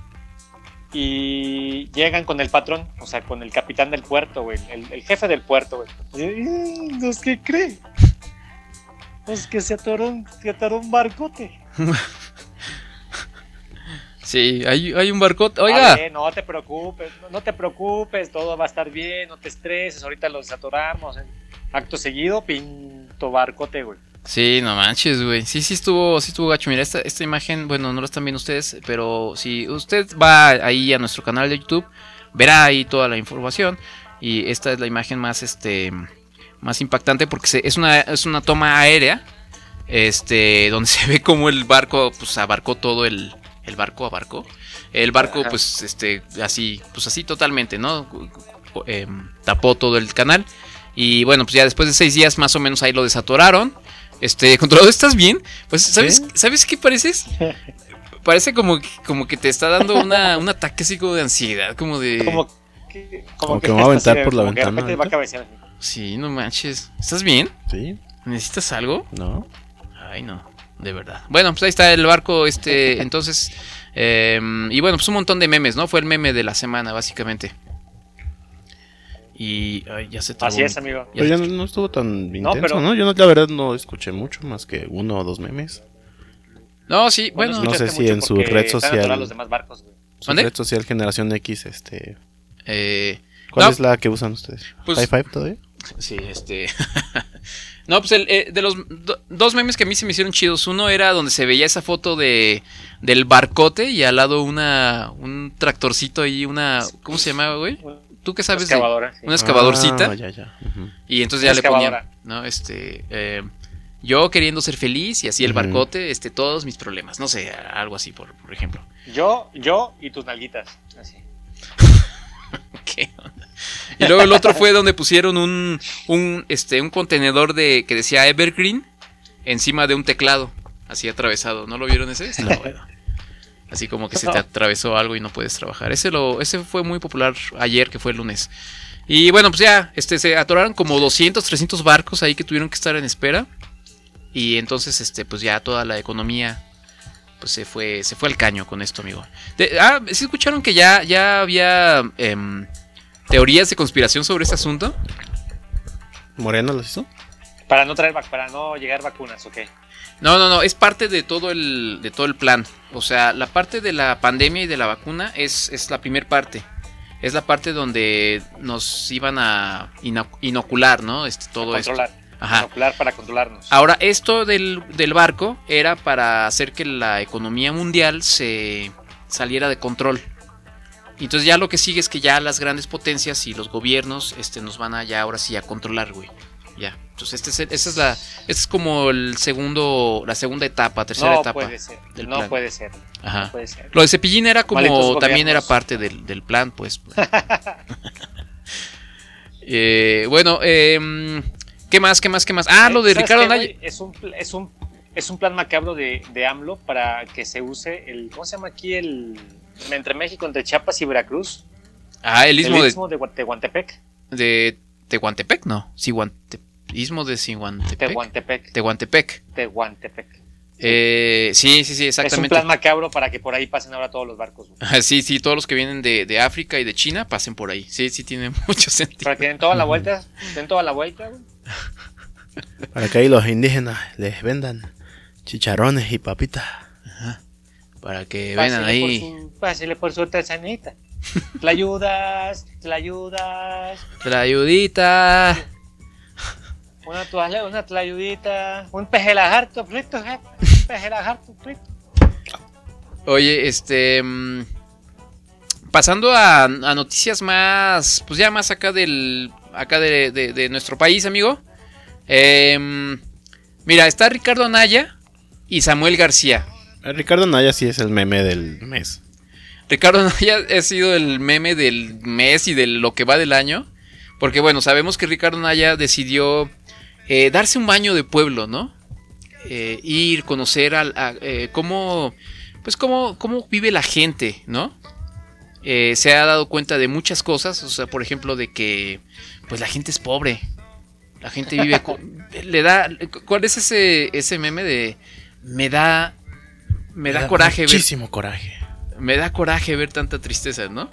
Y llegan con el patrón, o sea, con el capitán del puerto, güey, el jefe del puerto, güey. ¿Qué cree? Pues que se atoró un barcote. Sí, hay un barcote. Oiga. No te preocupes, todo va a estar bien, no te estreses, ahorita los atoramos. Acto seguido, pinto barcote, güey. Sí, no manches, güey. Sí estuvo gacho. Mira, esta imagen, bueno, no la están viendo ustedes, pero si usted va ahí a nuestro canal de YouTube, verá ahí toda la información. Y esta es la imagen más impactante porque es una toma aérea, donde se ve como el barco, pues abarcó todo el barco abarcó. El barco, Ajá. pues, así totalmente, ¿no? Tapó todo el canal. Y bueno, pues ya después de 6 días más o menos ahí lo desatoraron. Controlador, ¿estás bien? Pues, ¿sabes qué pareces? Parece como que te está dando un ataque así como de ansiedad, como de... Como que me va a aventar por la como que de ventana. repente va a cabecear. Sí, no manches. ¿Estás bien? Sí, ¿Necesitas algo? no. Ay, no, de verdad. Bueno, pues ahí está el barco, entonces... y bueno, pues un montón de memes, ¿no? Fue el meme de la semana, básicamente. Y ya se trabó. Así es, amigo. Pero ya no estuvo tan intenso, pero- ¿no? Yo la verdad no escuché mucho, más que 1 o 2 memes. No, sí, bueno. no sé escuchaste si en mucho su porque red están social- atorados los demás barcos, güey. Su ¿Mande? red social Generación X, ¿cuál no, es la que usan ustedes? Pues- ¿High Five todavía? Sí, No, pues de los dos memes que a mí se me hicieron chidos. Uno era donde se veía esa foto del barcote y al lado un tractorcito ahí, ¿cómo se llamaba, güey? ¿Tú qué sabes? Excavadora, sí. Una excavadorcita. Ah, ya. Ujú. Y entonces ya le Excavadora. ponían, ¿no? Yo queriendo ser feliz y así el Ujú. barcote, todos mis problemas. No sé, algo así, por ejemplo. Yo y tus nalguitas. Así. ¿Qué onda? Y luego el otro fue donde pusieron un contenedor que decía Evergreen encima de un teclado, así atravesado. ¿No lo vieron ese? Está bueno. Así como que se te atravesó algo y no puedes trabajar. Ese fue muy popular ayer, que fue el lunes. Y bueno, pues ya, se atoraron como 200, 300 barcos ahí que tuvieron que estar en espera. Y entonces, pues ya toda la economía pues se fue al caño con esto, amigo. ¿Sí escucharon que ya había teorías de conspiración sobre este asunto? ¿Moreno los hizo? Para no llegar vacunas, ¿ok? No, es parte de todo el plan. O sea, la parte de la pandemia y de la vacuna es la primer parte. Es la parte donde nos iban a inocular, ¿no? Todo Controlar. esto. Ajá. Inocular para controlarnos. Ahora, esto del barco era para hacer que la economía mundial se saliera de control. Y entonces ya lo que sigue es que ya las grandes potencias y los gobiernos nos van a ya ahora sí a controlar, güey. Ya. Entonces esta es como la segunda etapa, tercera etapa. Puede ser, del no plan. puede ser. Ajá. No puede ser. Lo de Cepillín era como Malditos también era gobiernos. parte del plan, pues. Bueno, ¿qué más? Ah, lo de ¿Sabes Ricardo qué, Anaya. güey? Es un plan macabro de AMLO para que se use ¿cómo se llama aquí? Entre México, entre Chiapas y Veracruz. Ah, el istmo de Tehuantepec. de Tehuantepec, no. Istmo de Tehuantepec. Tehuantepec. Sí, Es un exactamente. plan macabro para que por ahí pasen ahora todos los barcos, güey. Sí, todos los que vienen de África y de China pasen por ahí. Sí, tiene mucho sentido. Para que den toda la vuelta, güey. Para que ahí los indígenas les vendan chicharrones y papitas. Para que vengan ahí. Pásele por su artesanita. Tlayudas. La ayudita. Una tlayudita. Un pejelajarto frito, jefe. Oye, pasando a noticias más, pues ya más acá de nuestro país, amigo. Mira, está Ricardo Anaya y Samuel García. Ricardo Anaya sí es el meme del mes. Ricardo Anaya ha sido el meme del mes y de lo que va del año. Porque bueno, sabemos que Ricardo Anaya decidió darse un baño de pueblo, ¿no? Ir, conocer cómo vive la gente, ¿no? Se ha dado cuenta de muchas cosas, o sea, por ejemplo, de que pues la gente es pobre. La gente vive ¿cuál es ese meme de me da coraje muchísimo coraje. Me da coraje ver tanta tristeza, ¿no?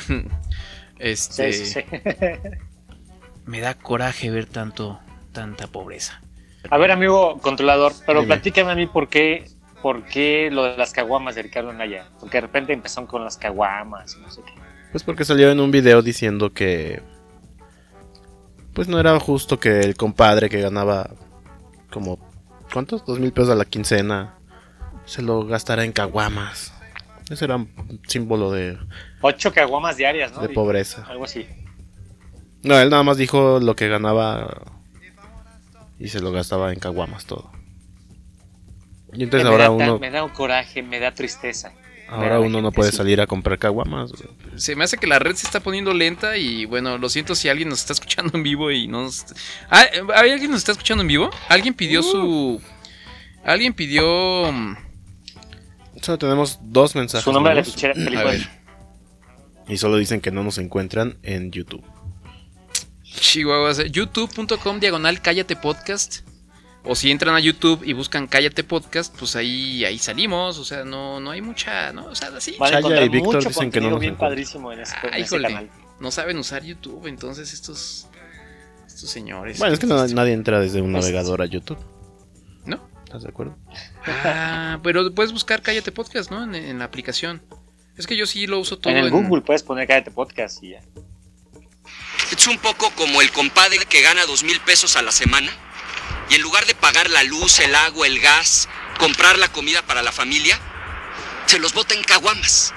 Sí. Me da coraje ver tanta pobreza. A ver, amigo controlador, pero Dime. platícame a mí por qué lo de las caguamas de Ricardo Anaya. Porque de repente empezaron con las caguamas, no sé qué. Pues porque salió en un video diciendo que pues no era justo que el compadre que ganaba como ¿cuántos? 2,000 pesos a la quincena se lo gastara en caguamas. Ese era un símbolo de 8 caguamas diarias, ¿no? de pobreza. Algo así. No, él nada más dijo lo que ganaba y se lo gastaba en caguamas todo. Y entonces Me da un coraje, me da tristeza. ahora uno no puede salir a comprar caguamas. Se me hace que la red se está poniendo lenta y bueno, lo siento si alguien nos está escuchando en vivo y no nos... ¿Hay alguien nos está escuchando en vivo? ¿Alguien pidió Alguien pidió... Solo tenemos 2 mensajes. Su nombre de la nuevos. fichera, A ver. Y solo dicen que no nos encuentran en YouTube. Chihuahuas, youtube.com/cállate podcast. O si entran a YouTube y buscan Cállate Podcast, pues ahí salimos, o sea, no hay mucha, ¿no? O sea, así. Van a Chaya encontrar y Víctor mucho dicen que no contenido nos bien encuentran. padrísimo en ese Híjole, canal. no saben usar YouTube, entonces estos señores. Bueno, es que nadie entra desde un navegador a YouTube. ¿No? ¿Estás de acuerdo? Pero puedes buscar Cállate Podcast, ¿no? En la aplicación. Es que yo sí lo uso todo En el Google puedes poner Cállate Podcast y ya. Es un poco como el compadre que gana 2,000 pesos a la semana y en lugar de pagar la luz, el agua, el gas, comprar la comida para la familia, se los bota en caguamas.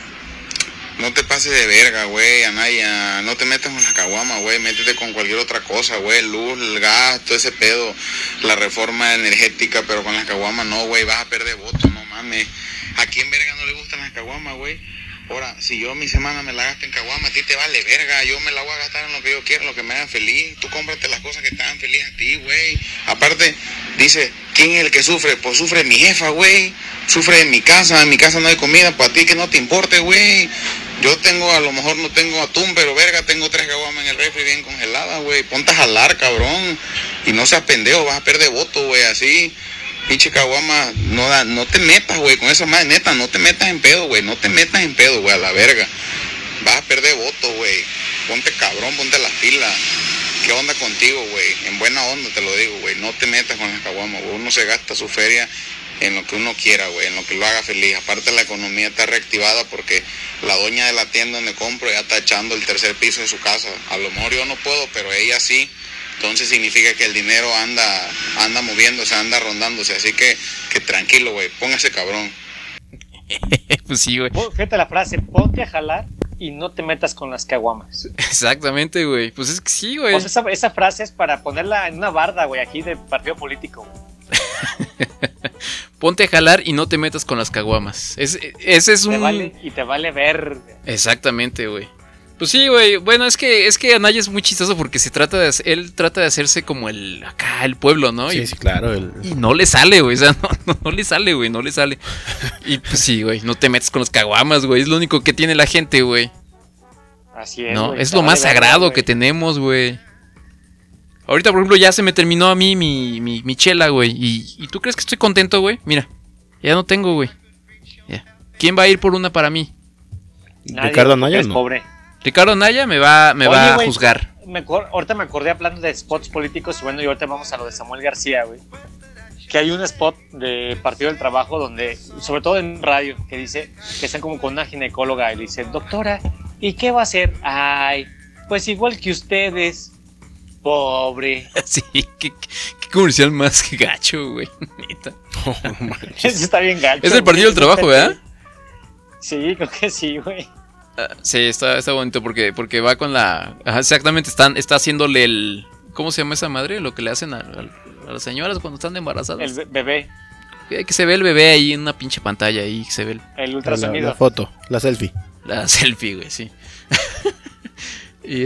No te pases de verga, güey, Anaya. No te metas con la caguama, güey. Métete con cualquier otra cosa, güey. Luz, el gas, todo ese pedo. La reforma energética, pero con las caguamas no, güey. Vas a perder votos, no mames. ¿A quién verga no le gustan las caguamas, güey? Ahora, si yo mi semana me la gasto en caguama, a ti te vale verga. Yo me la voy a gastar en lo que yo quiero, en lo que me haga feliz. Tú cómprate las cosas que te hagan feliz a ti, güey. Aparte, dice, ¿quién es el que sufre? Pues sufre mi jefa, güey. Sufre en mi casa no hay comida. Pues a ti que no te importe, güey. Yo a lo mejor no tengo atún, pero verga, tengo 3 caguamas en el refri bien congeladas, güey. Ponte a jalar, cabrón. Y no seas pendejo, vas a perder votos, güey, así. Pinche caguama, no te metas, güey, con esa madre, neta, no te metas en pedo, güey, no te metas en pedo, güey, a la verga. Vas a perder votos, güey. Ponte cabrón, ponte las pilas. ¿Qué onda contigo, güey? En buena onda te lo digo, güey, no te metas con las caguamas, güey. Uno se gasta su feria en lo que uno quiera, güey, en lo que lo haga feliz. Aparte la economía está reactivada porque la doña de la tienda donde compro ya está echando el 3er piso de su casa. A lo mejor yo no puedo, pero ella sí. Entonces significa que el dinero anda moviéndose, anda rondándose. Así que tranquilo, güey, póngase cabrón. Pues sí, güey. Fíjate la frase, ponte a jalar y no te metas con las caguamas. Exactamente, güey. Pues es que sí, güey. O sea, esa frase es para ponerla en una barda, güey, aquí de partido político, güey. Ponte a jalar y no te metas con las caguamas. Ese es un... Te vale ver. Exactamente, güey. Pues sí, güey. Bueno, es que Anaya es muy chistoso porque él trata de hacerse como el pueblo, ¿no? Sí, sí, claro. Y no le sale, güey. O sea, no le sale, güey. No le sale. Y pues sí, güey. No te metas con las caguamas, güey. Es lo único que tiene la gente, güey. Así es. No, güey, es lo más sagrado que tenemos, güey. Ahorita, por ejemplo, ya se me terminó a mí mi chela, güey. ¿Y tú crees que estoy contento, güey? Mira, ya no tengo, güey. Ya. ¿Quién va a ir por una para mí? Nadie, Ricardo Anaya, es ¿no? pobre. Ricardo Anaya me va a juzgar. Ahorita me acordé hablando de spots políticos. Y bueno, y ahorita vamos a lo de Samuel García, güey. Que hay un spot de Partido del Trabajo donde, sobre todo en radio, que dice que están como con una ginecóloga y le dice, doctora, ¿y qué va a hacer? Ay, pues igual que ustedes. Pobre. Sí, qué comercial más gacho, güey. Neta. Eso está bien gacho. Es el Partido del Trabajo, ¿verdad? Sí, creo que sí, güey. Sí, está bonito porque va con la... Ajá, exactamente, está haciéndole el... ¿Cómo se llama esa madre? Lo que le hacen a las señoras cuando están embarazadas. El bebé. Que se ve el bebé ahí en una pinche pantalla ahí, que se ve el ultrasonido. La foto, la selfie. La selfie, güey, sí. Y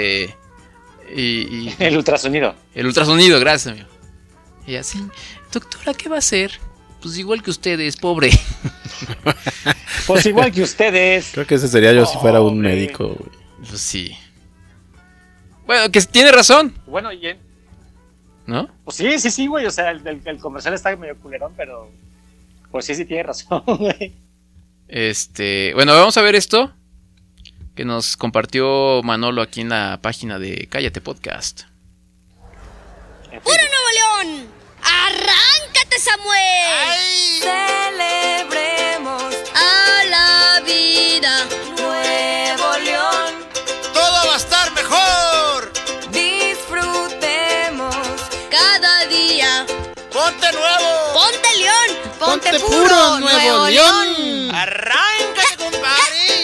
el ultrasonido. El ultrasonido, gracias, amigo. Y así, doctora, ¿qué va a hacer? Pues igual que ustedes, pobre. Pues igual que ustedes. Creo que ese sería yo si fuera un médico, güey. Pues sí. Bueno, que tiene razón. Bueno, ¿no? Pues sí, güey. O sea, el comercial está medio culerón, pero pues sí tiene razón, güey. Bueno, vamos a ver esto que nos compartió Manolo aquí en la página de Cállate Podcast. ¡Puro Nuevo León! ¡Arráncate, Samuel! Celebremos a la vida. Nuevo León. ¡Todo va a estar mejor! Disfrutemos cada día. ¡Ponte nuevo! ¡Ponte León! ¡Ponte puro Nuevo León! ¡Arráncate, compadre!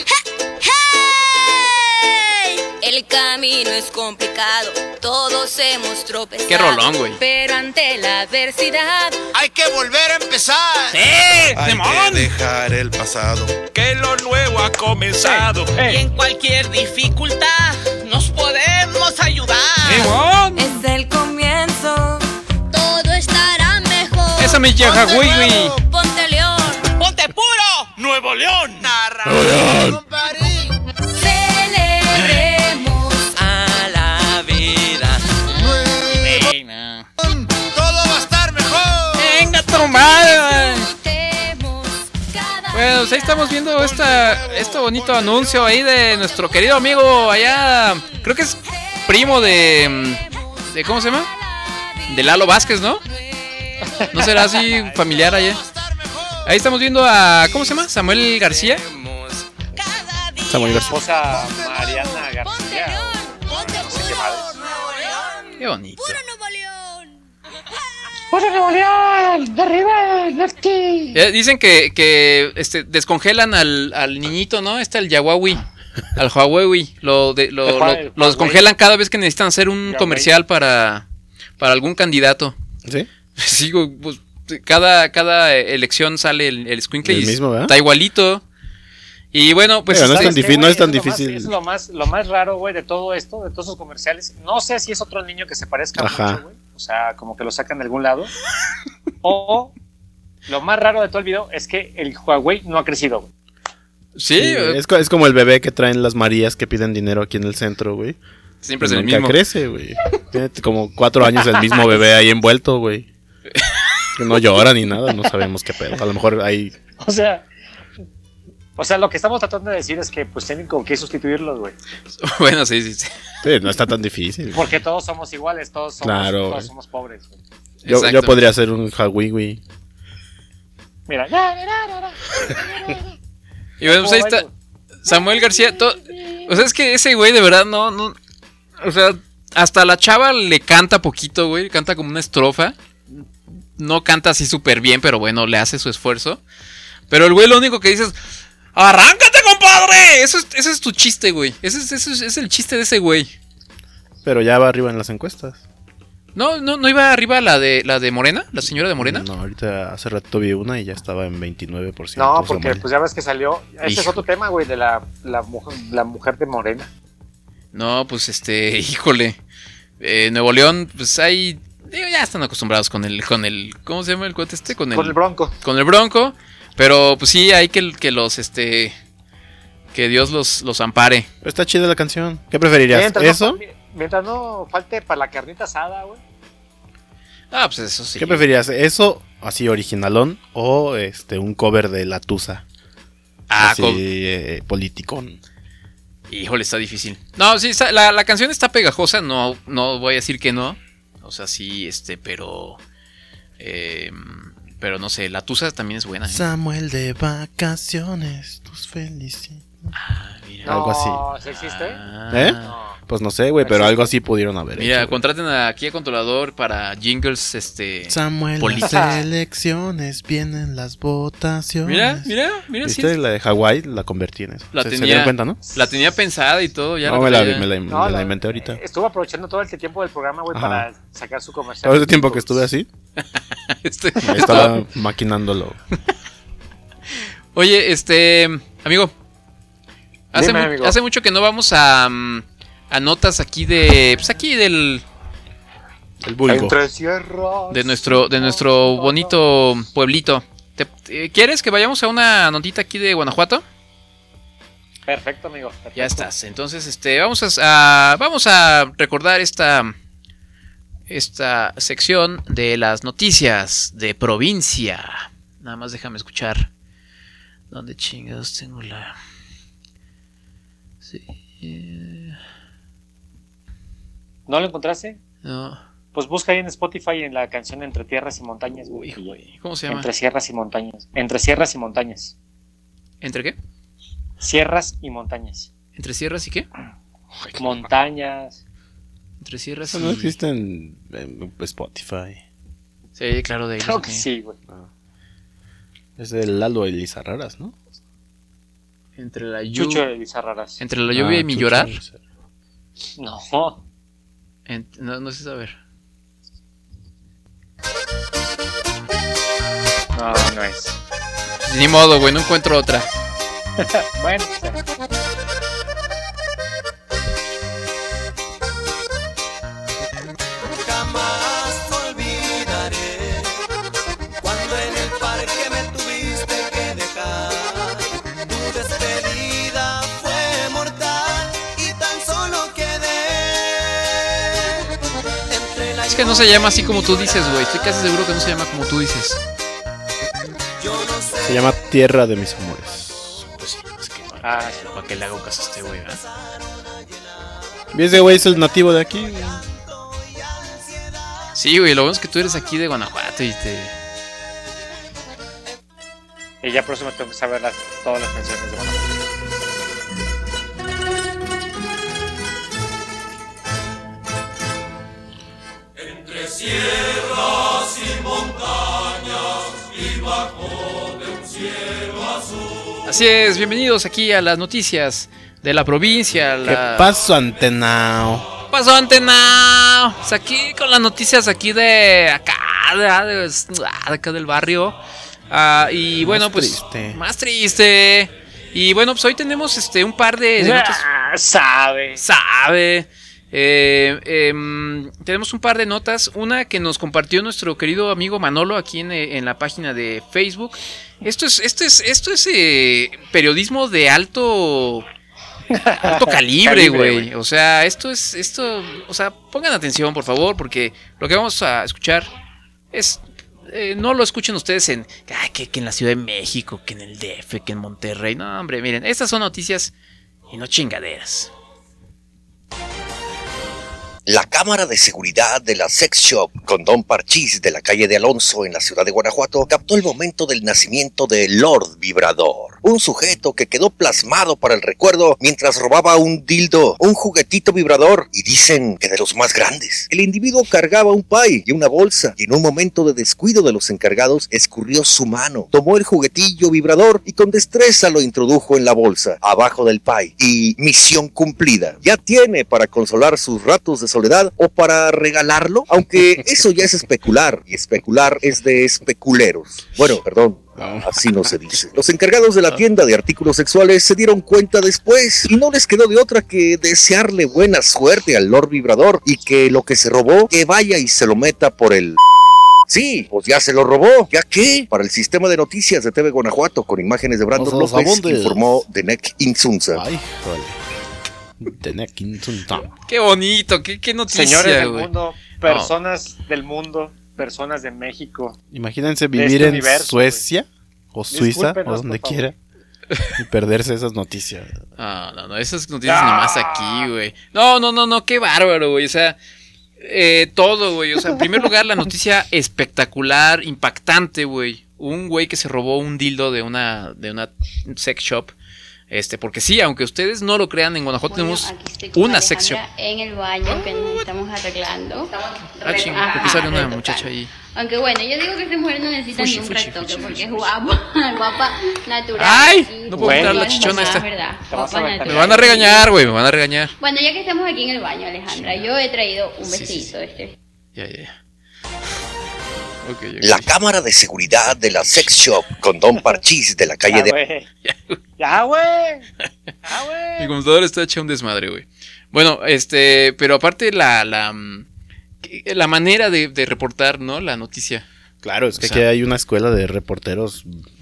El camino es complicado, todos hemos tropezado. Qué rolón, güey. Pero ante la adversidad hay que volver a empezar. ¡Sí! Hay que dejar el pasado, que lo nuevo ha comenzado. Y en cualquier dificultad nos podemos ayudar. Es el comienzo. Todo estará mejor. Esa me llega, güey. Ponte León. Ponte puro Nuevo León. Arráncate, compadre. Celebremos a la vida. Todo va a estar mejor. Venga, tu madre. Bueno, pues ahí estamos viendo este bonito anuncio ahí de nuestro querido amigo allá. Creo que es primo de ¿cómo se llama? De Lalo Vázquez, ¿no? ¿No será así familiar allá? Ahí estamos viendo a... ¿Cómo se llama? Samuel García. Samuel García. Esposa Mariana García. No sé qué madre. Qué bonito. Puro Nuevo León. ¡Puro Nuevo León! ¡Arriba el norte! Dicen que descongelan al niñito, ¿no? El Yahuawi. Al Huawei. Lo descongelan cada vez que necesitan hacer un comercial para algún candidato. ¿Sí? Sí, pues cada elección sale el escuincle y mismo, ¿verdad? está igualito. Y bueno, pues no es tan difícil. Es lo más raro, güey, de todo esto, de todos esos comerciales. No sé si es otro niño que se parezca mucho, güey. O sea, como que lo sacan de algún lado. O lo más raro de todo el video es que el Huawei no ha crecido, güey. Sí, es como el bebé que traen las Marías que piden dinero aquí en el centro, güey. Siempre es el mismo. Nunca crece, güey. Tiene como 4 años el mismo bebé ahí envuelto, güey. Que no llora ni nada, no sabemos qué pedo. A lo mejor hay... O sea, lo que estamos tratando de decir es que pues tienen con qué sustituirlos, güey. Bueno, sí. Sí, no está tan difícil. Porque todos somos iguales, todos somos pobres, güey. Yo podría ser un Huawei, güey. Mira. Y bueno, pues ahí está Samuel García. O sea, es que ese güey de verdad no. O sea, hasta la chava le canta poquito, güey. Canta como una estrofa. No canta así súper bien, pero bueno, le hace su esfuerzo. Pero el güey lo único que dice es... ¡Arráncate, compadre! Ese es tu chiste, güey. Ese es el chiste de ese güey. Pero ya va arriba en las encuestas. No iba arriba la de Morena, la señora de Morena. No, ahorita hace rato vi una y ya estaba en 29%. No, porque Samuel. pues ya ves que salió. Ese Hijo. es otro tema, güey, de la mujer de Morena. No, pues híjole. Nuevo León, pues hay. Digo, ya están acostumbrados con el. ¿Cómo se llama el cuate este? Con el Bronco. Con el Bronco. Pero pues sí, hay que los que Dios los ampare. Pero está chida la canción. ¿Qué preferirías? ¿Eso? Mientras no falte para la carnita asada, güey. Ah, pues eso sí. ¿Qué preferirías? ¿Eso así originalón o un cover de La Tusa? Así, politicón. Híjole, está difícil. No, sí, la canción está pegajosa, no voy a decir que no. O sea, sí, pero no sé, La Tusa también es buena. Samuel de vacaciones, tus felicidades. Mira. Algo así. No, ¿sí existe? No. Pues no sé, güey, pero algo así pudieron haber Mira, hecho, contraten aquí a Controlador para jingles, Samuel, políticos. las elecciones, vienen las votaciones. Mira, ¿Viste? sí. La de Hawái la convertí en eso. ¿Se tenía, dieron cuenta, no? La tenía pensada y todo. Ya No, me la inventé ahorita. Estuvo aprovechando todo este tiempo del programa, güey, Ajá. para sacar su comercial. Todo ese tiempo que estuve así, estaba maquinándolo. Oye, amigo. Dime, amigo. Hace mucho que no vamos a notas aquí del El vulgo. Entre sierras. de nuestro bonito pueblito. ¿Quieres que vayamos a una notita aquí de Guanajuato? Perfecto, amigo. Perfecto. Ya estás. Entonces, vamos a recordar esta sección de las noticias de provincia. Nada más déjame escuchar. ¿Dónde chingados tengo la...? Sí. ¿No lo encontraste? No. Pues busca ahí en Spotify en la canción Entre Tierras y Montañas, güey. ¿Cómo se llama? Entre Sierras y Montañas. Entre Sierras y Montañas. ¿Entre qué? Sierras y montañas. ¿Entre sierras y qué? Montañas. Entre sierras Eso y... no existe en Spotify. Sí, claro, de ahí. Creo que sí, güey. Es el Lalo Elizarraras, ¿no? Entre la Chucho de Bizarraras. Entre la lluvia y mi Chucho llorar. No. No sé saber. No es. Ni modo, güey, no encuentro otra. Bueno. Jamás olvidaré cuando en el parque me tuviste que dejar. Tu despedida fue mortal y tan solo quedé entre la... Es que no se llama así como tú dices, güey. Estoy casi seguro que no se llama como tú dices. Se llama Tierra de mis amores. Pues sí, es que para que le hago caso a este güey, ¿verdad? Y ese güey es el nativo de aquí. Sí, güey, lo bueno es que tú eres aquí de Guanajuato y Y ya por eso me tengo que saber todas las canciones de Guanajuato. Entre sierras y montañas y bajo de un cielo azul. Así es, bienvenidos aquí a las noticias de la provincia. ¿Qué pasó, Antenao? Pasó, Antenao? Pues aquí con las noticias aquí de acá, de acá del barrio. Y bueno, pues más triste. Y bueno, pues hoy tenemos un par de notas. Sabe. Tenemos un par de notas. Una que nos compartió nuestro querido amigo Manolo aquí en la página de Facebook. Esto es periodismo de alto calibre, güey. O sea, o sea, pongan atención, por favor, porque lo que vamos a escuchar es no lo escuchen ustedes que en la Ciudad de México, que en el DF, que en Monterrey. No, hombre, miren, estas son noticias y no chingaderas. La cámara de seguridad de la Sex Shop con Don Parchís de la calle de Alonso en la ciudad de Guanajuato captó el momento del nacimiento de Lord Vibrador, un sujeto que quedó plasmado para el recuerdo mientras robaba un dildo, un juguetito vibrador, y dicen que de los más grandes. El individuo cargaba un pie y una bolsa, y en un momento de descuido de los encargados, escurrió su mano, tomó el juguetillo vibrador y con destreza lo introdujo en la bolsa, abajo del pie, y misión cumplida. Ya tiene para consolar sus ratos de soledad o para regalarlo, aunque eso ya es especular, y especular es de especuleros. Bueno, perdón, así no se dice. Los encargados de la tienda de artículos sexuales se dieron cuenta después y no les quedó de otra que desearle buena suerte al Lord Vibrador y que lo que se robó, que vaya y se lo meta por el... Sí, pues ya se lo robó. ¿Ya qué? Para el sistema de noticias de TV Guanajuato, con imágenes de Brandon López, informó Denek Insunza. Ay, joder. Denek Insunza. Qué bonito, qué noticia, Señores del güey. mundo, personas del mundo, personas de México. Imagínense vivir este en universo, Suecia o Suiza Discúlpenos, o donde por quiera y perderse esas noticias. No, esas noticias nomás aquí, güey. No, qué bárbaro, güey. O sea, todo, güey. O sea, en primer lugar, la noticia espectacular, impactante, güey. Un güey que se robó un dildo de una sex shop. Porque sí, aunque ustedes no lo crean, en Guanajuato tenemos una sex shop. En el baño que nos estamos arreglando. Porque sale una muchacha ahí. Aunque bueno, yo digo que esta mujer no necesita ni un retoque porque es guapa, natural. ¡Ay! No puedo quitar la chichona esta. Guapa, natural. Me van a regañar, güey, me van a regañar. Bueno, ya que estamos aquí en el baño, Alejandra, yo he traído un besito. Ya. Okay. La cámara de seguridad de la sex shop con Don Parchís de la calle de... Ya, güey. Mi computadora está hecha un desmadre, güey. Bueno, pero aparte la manera de reportar, ¿no? La noticia. Claro, es que aquí hay una escuela de reporteros.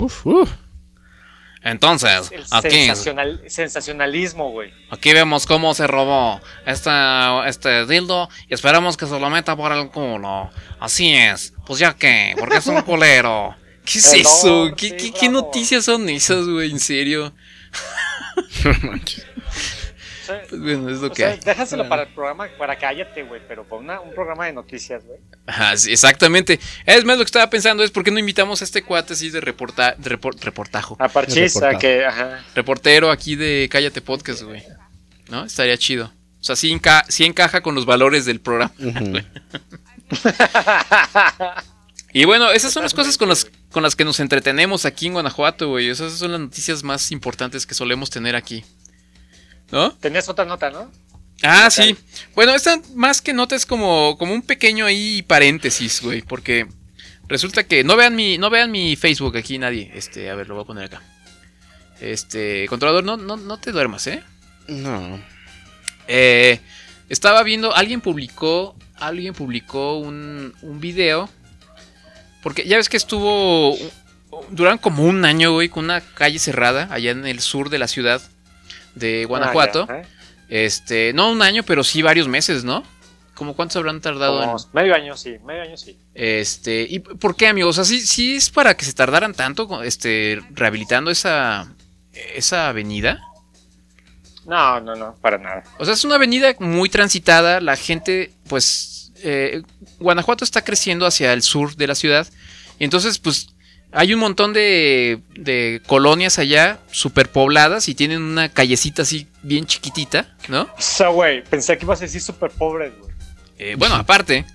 Entonces, aquí sensacionalismo, güey. Aquí vemos cómo se robó este dildo y esperamos que se lo meta por el culo. Así es. Pues ya que, porque es un culero. ¿Qué es eso? ¿Qué noticias son esas, güey? ¿En serio? Pues bueno, es lo que hay. Déjaselo para el programa, para Cállate, güey, pero para un programa de noticias, güey. Ajá, sí, exactamente. Es más, lo que estaba pensando es por qué no invitamos a este cuate así de reportajo. A Parchisa, que, ajá. Reportero aquí de Cállate Podcast, güey. ¿No? Estaría chido. O sea, sí encaja con los valores del programa. Y bueno, esas son las cosas con las que nos entretenemos aquí en Guanajuato, güey. Esas son las noticias más importantes que solemos tener aquí. ¿No? Tenías otra nota, ¿no? Ah, sí. Bueno, esta más que nota es como un pequeño ahí paréntesis, güey, porque resulta que no vean mi Facebook aquí nadie. A ver, lo voy a poner acá. Controlador, no te duermas, ¿eh? No. Estaba viendo, alguien publicó un video, porque ya ves que duraron como un año, güey, con una calle cerrada allá en el sur de la ciudad de Guanajuato. No un año, pero sí varios meses, ¿no? ¿Cómo cuántos habrán tardado? Como medio año, sí. ¿Y por qué, amigos? O sea, sí es para que se tardaran tanto rehabilitando esa avenida. No, para nada. O sea, es una avenida muy transitada, la gente, pues, Guanajuato está creciendo hacia el sur de la ciudad, y entonces, pues, hay un montón de colonias allá, superpobladas, y tienen una callecita así bien chiquitita, ¿no? O sea, güey, pensé que ibas a decir súper pobres, güey. Bueno, aparte.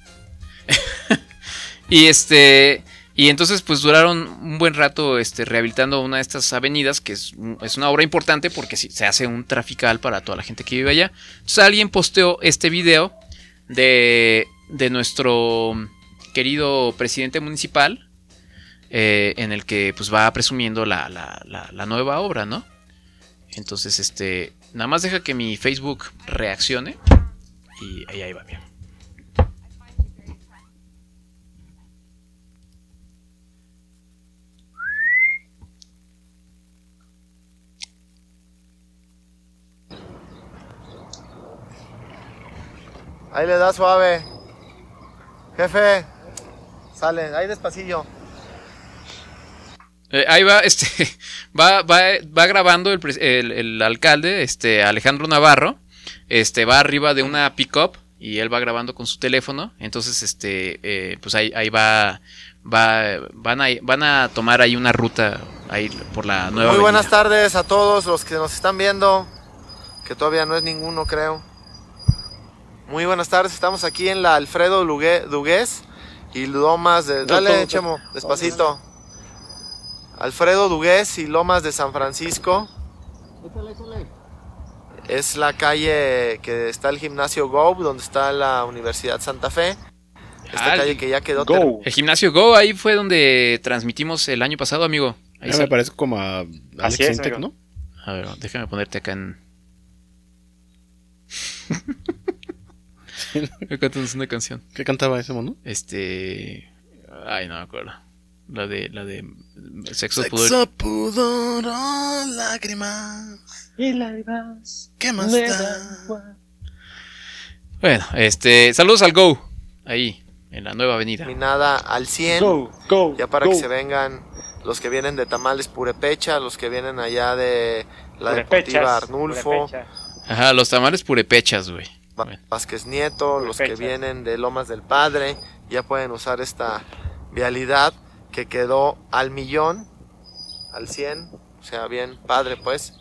Y entonces, pues, duraron un buen rato rehabilitando una de estas avenidas, que es una obra importante porque se hace un trafical para toda la gente que vive allá. Entonces, alguien posteó este video de nuestro querido presidente municipal, en el que pues va presumiendo la nueva obra, ¿no? Entonces, nada más deja que mi Facebook reaccione y ahí va bien. Ahí le da suave. Jefe, sale, ahí despacillo. Ahí va, va grabando el alcalde, Alejandro Navarro, va arriba de una pick-up y él va grabando con su teléfono. Entonces, pues ahí van a tomar ahí una ruta ahí por la nueva Muy buenas avenida. tardes a todos los que nos están viendo, que todavía no es ninguno, creo. Muy buenas tardes, estamos aquí en la Alfredo Dugués y Lomas de... Dale, Chemo, despacito. Alfredo Dugués y Lomas de San Francisco. Es la calle que está el gimnasio Go, donde está la Universidad Santa Fe. Esta calle que ya quedó... El gimnasio Go, ahí fue donde transmitimos el año pasado, amigo. Ahí Me parece como a Alex es, Intec, amigo. ¿no? A ver, déjame ponerte acá en... Me cantas una canción. ¿Qué cantaba ese mono? Ay, no me acuerdo. La de Sexo, Sexo, Pudor. pudor, oh, lágrimas. Y lágrimas. ¿Qué más me da? dan igual. Bueno, saludos al Go. Ahí, en la nueva avenida. Terminada al 100. Go, ya para go. que se vengan los que vienen de Tamales Purepecha, los que vienen allá de la Purepechas, Deportiva Arnulfo, Purepecha. Ajá, los tamales purepechas, güey. Vázquez Nieto, los que Purepechas. vienen de Lomas del Padre, ya pueden usar esta vialidad que quedó al millón, al 100, o sea, bien padre pues.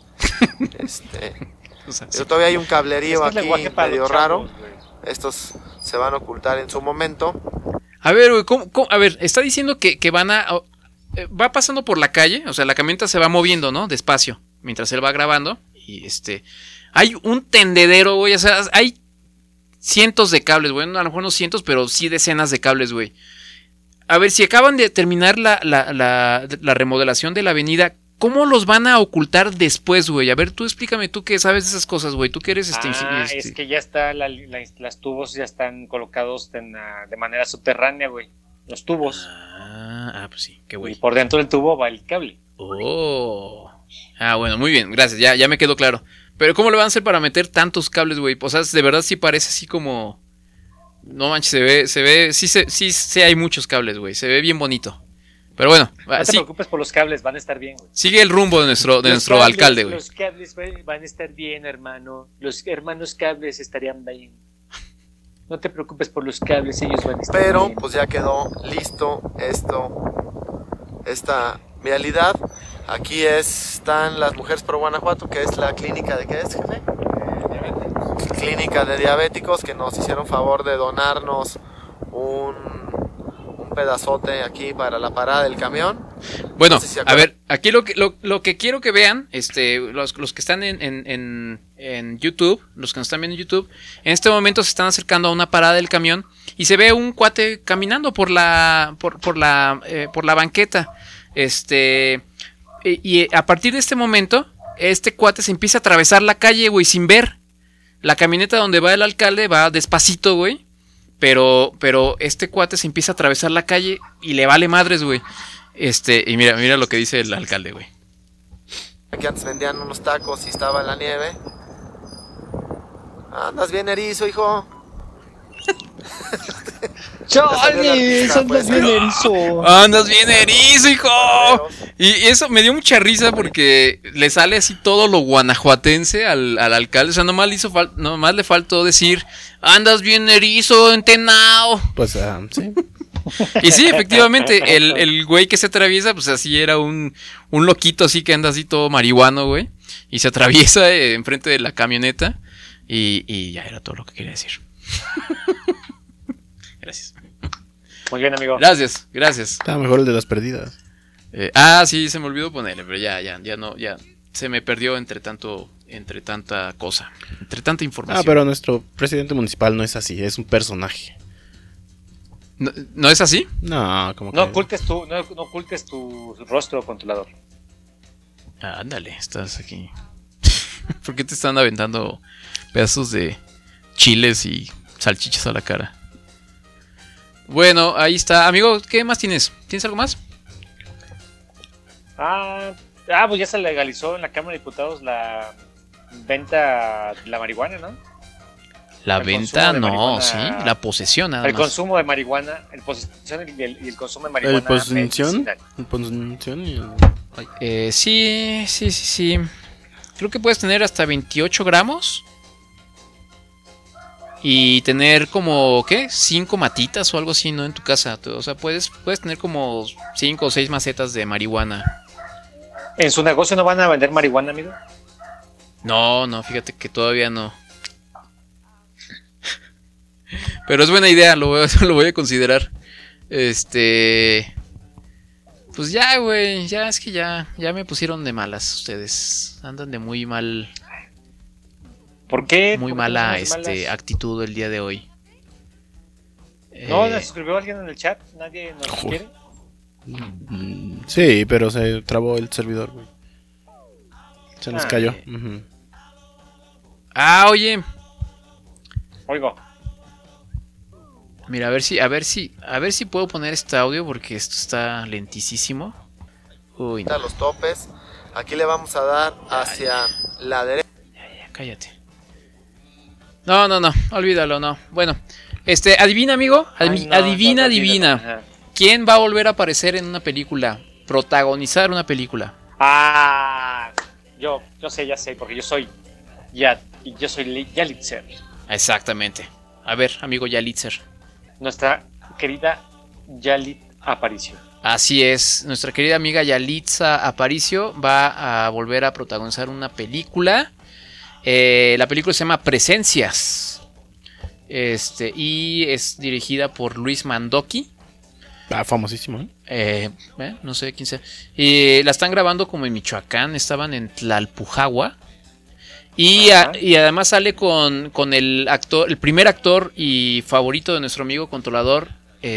Pero todavía hay un cablerío Es que es aquí lenguaje para medio los raro. chavos, güey. Estos se van a ocultar en su momento. A ver, güey, a ver, está diciendo que van a... va pasando por la calle, o sea, la camioneta se va moviendo, ¿no? Despacio, mientras él va grabando. Y hay un tendedero, güey, o sea, hay cientos de cables, güey, a lo mejor no cientos, pero sí decenas de cables, güey. A ver, si acaban de terminar la remodelación de la avenida, ¿cómo los van a ocultar después, güey? A ver, tú explícame, tú que sabes de esas cosas, güey, tú que eres Es que ya está, las tubos ya están colocados de manera subterránea, güey. Los tubos. Pues sí, qué güey. Y por dentro del tubo va el cable. Oh. Bueno, muy bien, gracias, ya me quedó claro. Pero ¿cómo le van a hacer para meter tantos cables, güey? O sea, de verdad sí parece así como... No manches, se ve, sí hay muchos cables, güey, se ve bien bonito. Pero bueno, No te preocupes por los cables, van a estar bien, güey. sigue el rumbo de nuestro Los alcalde, güey. Los cables van a estar bien, hermano. Los hermanos cables estarían bien. No te preocupes por los cables, ellos van a estar Pero bien. pues ya quedó listo esta vialidad. Aquí están las Mujeres Pro Guanajuato, que es la clínica de ¿qué es, jefe? Clínica de diabéticos, que nos hicieron favor de donarnos un pedazote aquí para la parada del camión. Bueno, No sé si se a acuerdan. ver, aquí lo que quiero que vean, los que están en YouTube, los que nos están viendo en YouTube, en este momento se están acercando a una parada del camión y se ve un cuate caminando por la banqueta, y a partir de este momento, este cuate se empieza a atravesar la calle, güey, sin ver. La camioneta donde va el alcalde va despacito, güey. Pero este cuate se empieza a atravesar la calle y le vale madres, güey. Y mira lo que dice el alcalde, güey. Aquí antes vendían unos tacos y estaba en la nieve. Andas bien erizo, hijo. ¡Chales! ¡Andas bien erizo! ¡Andas bien erizo, hijo! Y eso me dio mucha risa porque le sale así todo lo guanajuatense al alcalde. O sea, nomás le faltó decir: ¡andas bien erizo, entenao! Pues, sí. Y sí, efectivamente, el güey que se atraviesa, pues así era un loquito así que anda así todo marihuano, güey. Y se atraviesa enfrente de la camioneta. Y ya era todo lo que quería decir. Gracias. Muy bien, amigo. Gracias. Estaba mejor el de las perdidas. Sí, se me olvidó ponerle, pero ya se me perdió entre tanta cosa, entre tanta información. Pero nuestro presidente municipal no es así, es un personaje. ¿No es así? No, como que... No ocultes tu rostro controlador. Ándale, estás aquí. ¿Por qué te están aventando pedazos de chiles y salchichas a la cara? Bueno, ahí está. Amigo, ¿qué más tienes? ¿Tienes algo más? Pues ya se legalizó en la Cámara de Diputados la venta de la marihuana, ¿no? La venta, no, sí, la posesión nada el más. Consumo de marihuana, el posesión y el consumo de marihuana. ¿El posesión? medicinal. ¿El posesión y Sí. Creo que puedes tener hasta 28 gramos. Y tener como, ¿qué? 5 matitas o algo así, ¿no? En tu casa. O sea, puedes tener como 5 o 6 macetas de marihuana. ¿En su negocio no van a vender marihuana, amigo? No, fíjate que todavía no. Pero es buena idea, lo voy a considerar. Pues ya, güey, ya es que ya me pusieron de malas ustedes. Andan de muy mal. ¿Por qué? Muy ¿Por qué mala son malas? actitud el día de hoy. ¿No se suscribió alguien en el chat? ¿Nadie nos quiere? Sí, pero se trabó el servidor, güey. Se nos cayó. Ujú. Oye. Oigo. Mira, a ver si puedo poner este audio porque esto está lentísimo. Uy, no. Los topes. Aquí le vamos a dar hacia la derecha. Ya, cállate. No, olvídalo, no. Bueno, adivina, amigo. Adivina. Ajá. ¿Quién va a volver a aparecer en una película? Protagonizar una película. Yo sé, ya sé, porque yo soy Yalitzer. Exactamente. A ver, amigo Yalitzer. Nuestra querida Yalit Aparicio. Así es, nuestra querida amiga Yalitza Aparicio va a volver a protagonizar una película. La película se llama Presencias. Y es dirigida por Luis Mandoki. Famosísimo, no sé quién sea. Y la están grabando como en Michoacán. Estaban en Tlalpujahua. Y además sale con el actor, el primer actor y favorito de nuestro amigo controlador,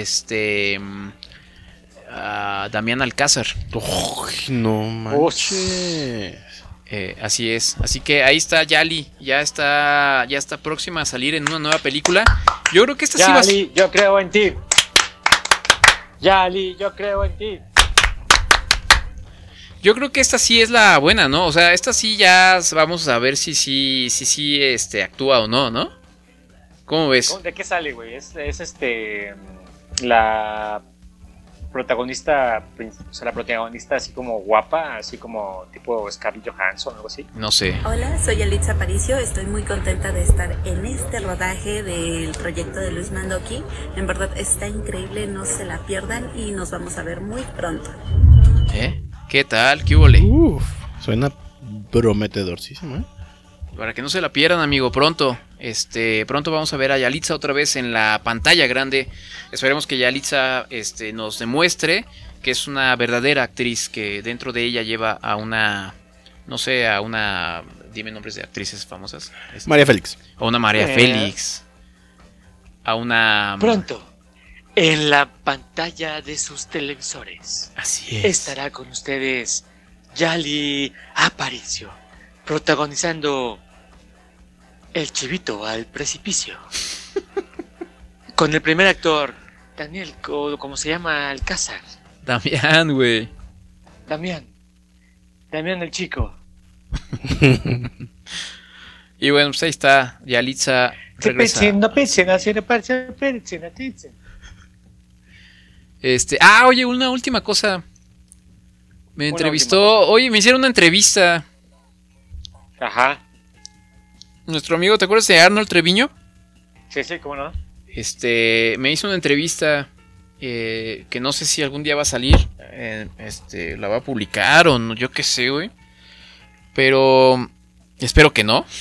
Damián Alcázar. No manches. Así es. Así que ahí está Yali. Ya está próxima a salir en una nueva película. Yo creo que esta Yali, sí va. yo creo en ti. Yali, yo creo en ti. Yo creo que esta sí es la buena, ¿no? O sea, esta sí ya vamos a ver si actúa o no, ¿no? ¿Cómo ves? ¿De qué sale, güey? Es la protagonista, o sea, la protagonista así como guapa, así como tipo Scarlett Johansson o algo así. No sé. Hola, soy Yalitza Aparicio, estoy muy contenta de estar en este rodaje del proyecto de Luis Mandoki. En verdad está increíble, no se la pierdan y nos vamos a ver muy pronto. ¿Qué tal? ¿Qué hubole? Suena prometedorcísimo, ¿eh? Para que no se la pierdan, amigo, pronto. Pronto vamos a ver a Yalitza otra vez en la pantalla grande. Esperemos que Yalitza nos demuestre que es una verdadera actriz, que dentro de ella lleva a una, no sé, a una, dime nombres de actrices famosas. María Félix. A una María Félix. A una... Pronto, en la pantalla de sus televisores. Así es. Estará con ustedes Yali Aparicio, protagonizando El Chivito al Precipicio. Con el primer actor, Daniel, ¿cómo se llama? Alcázar. Damián, güey. Damián el chico. Y bueno, pues ahí está, Yalitza regresa. Oye, una última cosa. Me entrevistó, oye, me hicieron una entrevista. Ajá. Nuestro amigo, ¿te acuerdas de Arnold Treviño? Sí, cómo no. Me hizo una entrevista que no sé si algún día va a salir. La va a publicar o no, yo qué sé, güey. Pero espero que no.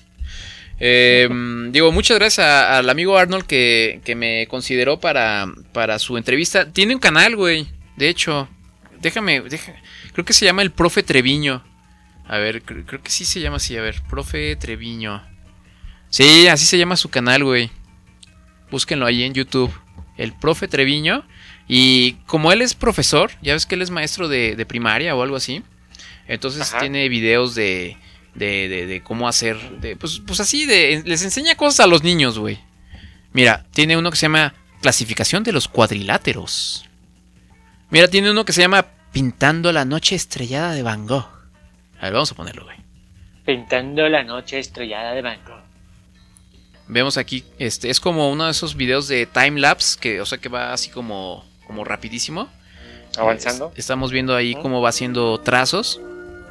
Digo, muchas gracias al amigo Arnold que me consideró para su entrevista. Tiene un canal, güey. De hecho, déjame, creo que se llama El Profe Treviño. A ver, creo que sí se llama así. A ver, Profe Treviño. Sí, así se llama su canal, güey. Búsquenlo ahí en YouTube. El Profe Treviño. Y como él es profesor, ya ves que él es maestro de primaria o algo así. Entonces tiene videos de cómo hacer. Pues así, les enseña cosas a los niños, güey. Mira, tiene uno que se llama Clasificación de los cuadriláteros. Mira, tiene uno que se llama Pintando la noche estrellada de Van Gogh. A ver, vamos a ponerlo, güey. Pintando la noche estrellada de Van Gogh. Vemos aquí, es como uno de esos videos de timelapse, que, o sea, que va así como rapidísimo. Avanzando. Estamos viendo ahí cómo va haciendo trazos.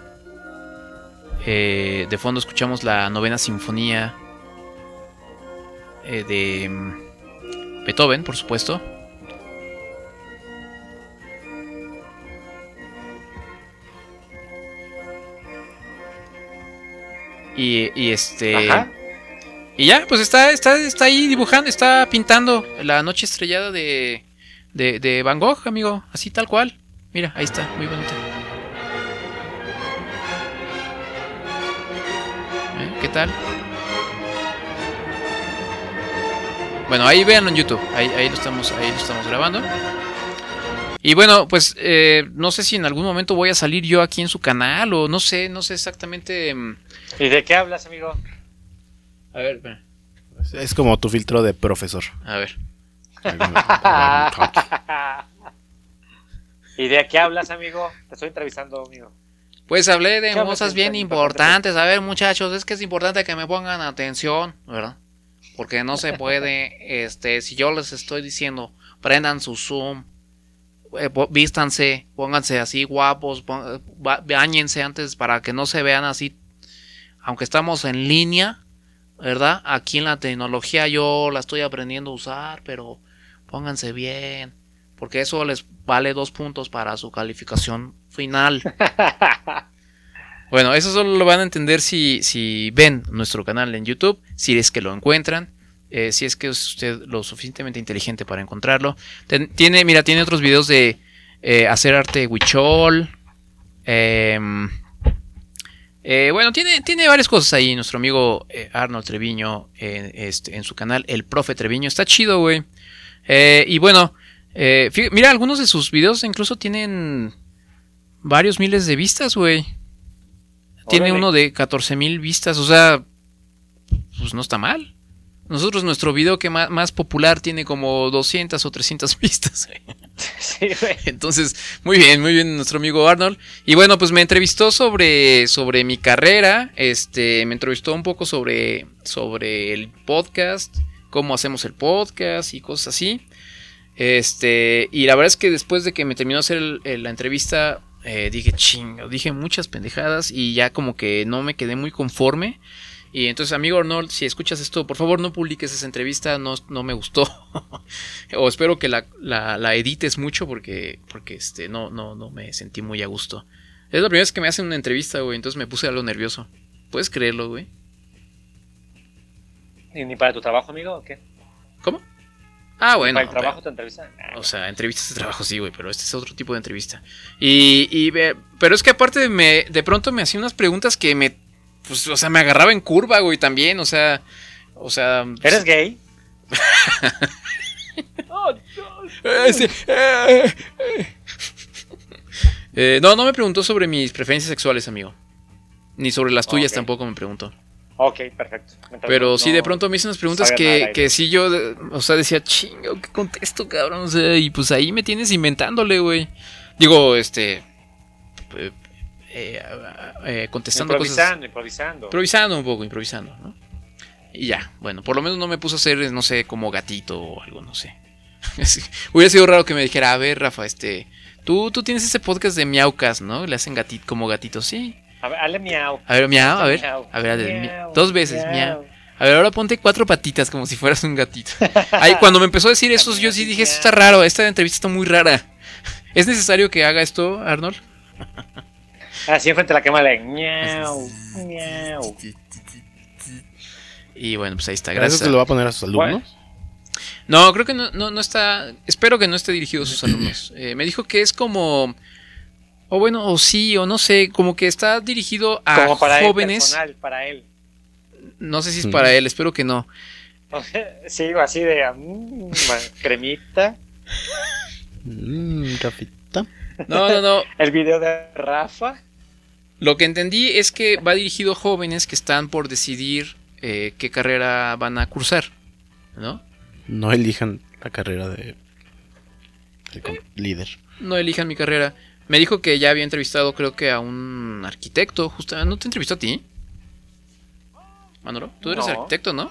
De fondo escuchamos la novena sinfonía de Beethoven, por supuesto. Y Ajá. Y ya, pues está ahí dibujando, está pintando la noche estrellada de Van Gogh, amigo, así tal cual. Mira, ahí está, muy bonita. ¿Qué tal? Bueno, ahí véanlo en YouTube, ahí lo estamos grabando. Y bueno, pues no sé si en algún momento voy a salir yo aquí en su canal o no sé exactamente. ¿Y de qué hablas, amigo? A ver, espera. Es como tu filtro de profesor. A ver. ¿Y de qué hablas, amigo? Te estoy entrevistando, amigo. Pues hablé de ¿Qué hablas cosas bien importantes. A ver, muchachos, es que es importante que me pongan atención, ¿verdad? Porque no se puede, si yo les estoy diciendo, prendan su Zoom, vístanse, pónganse así guapos, báñense antes para que no se vean así, aunque estamos en línea, ¿verdad? Aquí en la tecnología yo la estoy aprendiendo a usar, pero pónganse bien, porque eso les vale 2 puntos para su calificación final. Bueno, eso solo lo van a entender si ven nuestro canal en YouTube, si es que lo encuentran, si es que es usted lo suficientemente inteligente para encontrarlo. Tiene otros videos de hacer arte huichol. Bueno, tiene varias cosas ahí. Nuestro amigo Arnold Treviño en su canal, El Profe Treviño. Está chido, güey. Y bueno, mira, algunos de sus videos incluso tienen varios miles de vistas, güey. Tiene uno de 14,000 vistas, o sea, pues no está mal. Nosotros, nuestro video que más popular tiene como 200 o 300 vistas. Sí, güey. Entonces, muy bien nuestro amigo Arnold. Y bueno, pues me entrevistó sobre mi carrera, me entrevistó un poco sobre el podcast, cómo hacemos el podcast y cosas así. Y la verdad es que después de que me terminó de hacer la entrevista, dije muchas pendejadas y ya como que no me quedé muy conforme. Y entonces, amigo Arnold, si escuchas esto, por favor no publiques esa entrevista, no me gustó. O espero que la edites mucho porque no me sentí muy a gusto. Es la primera vez que me hacen una entrevista, güey, entonces me puse algo nervioso. ¿Puedes creerlo, güey? ¿Y ni para tu trabajo, amigo, o qué? ¿Cómo? Ah, bueno. ¿Para el trabajo te entrevistan? O sea, entrevistas de trabajo sí, güey, pero este es otro tipo de entrevista. Pero es que aparte de pronto me hacía unas preguntas que me agarraba en curva, güey, también, o sea... ¿Eres gay? No me preguntó sobre mis preferencias sexuales, amigo. Ni sobre las tuyas tampoco me preguntó. Ok, perfecto. Entonces, pero sí, de pronto me hizo unas preguntas que sí yo, decía, chingo, ¿qué contesto, cabrón? O sea, y pues ahí me tienes inventándole, güey. Digo, contestando improvisando un poco, ¿no? Y ya, bueno, por lo menos no me puso a hacer, no sé, como gatito o algo, no sé. Hubiera sido raro que me dijera, a ver, Rafa, tú tienes ese podcast de Miaucas, ¿no? Le hacen como gatitos, sí. A ver, hazle miau. A ver, miau, a ver, 2 veces, miau. A ver, ahora ponte 4 patitas como si fueras un gatito. Ahí, cuando me empezó a decir eso, yo sí dije, esto está raro, esta entrevista está muy rara. ¿Es necesario que haga esto, Arnold? Así enfrente de la cámara de miau, miau. Y bueno, pues ahí está, gracias. ¿Eso se lo va a poner a sus alumnos? No, creo que no está. Espero que no esté dirigido a sus alumnos. Me dijo que es como. O bueno, o sí, o no sé, como que está dirigido a como para jóvenes. Él, personal, para él. No sé si es para él, espero que no. Sí, así de cremita. Rafita. No. El video de Rafa. Lo que entendí es que va dirigido a jóvenes que están por decidir qué carrera van a cursar, ¿no? No elijan la carrera de líder. No elijan mi carrera. Me dijo que ya había entrevistado, creo que a un arquitecto, justamente. ¿No te entrevistó a ti? Manolo, tú eres arquitecto, ¿no?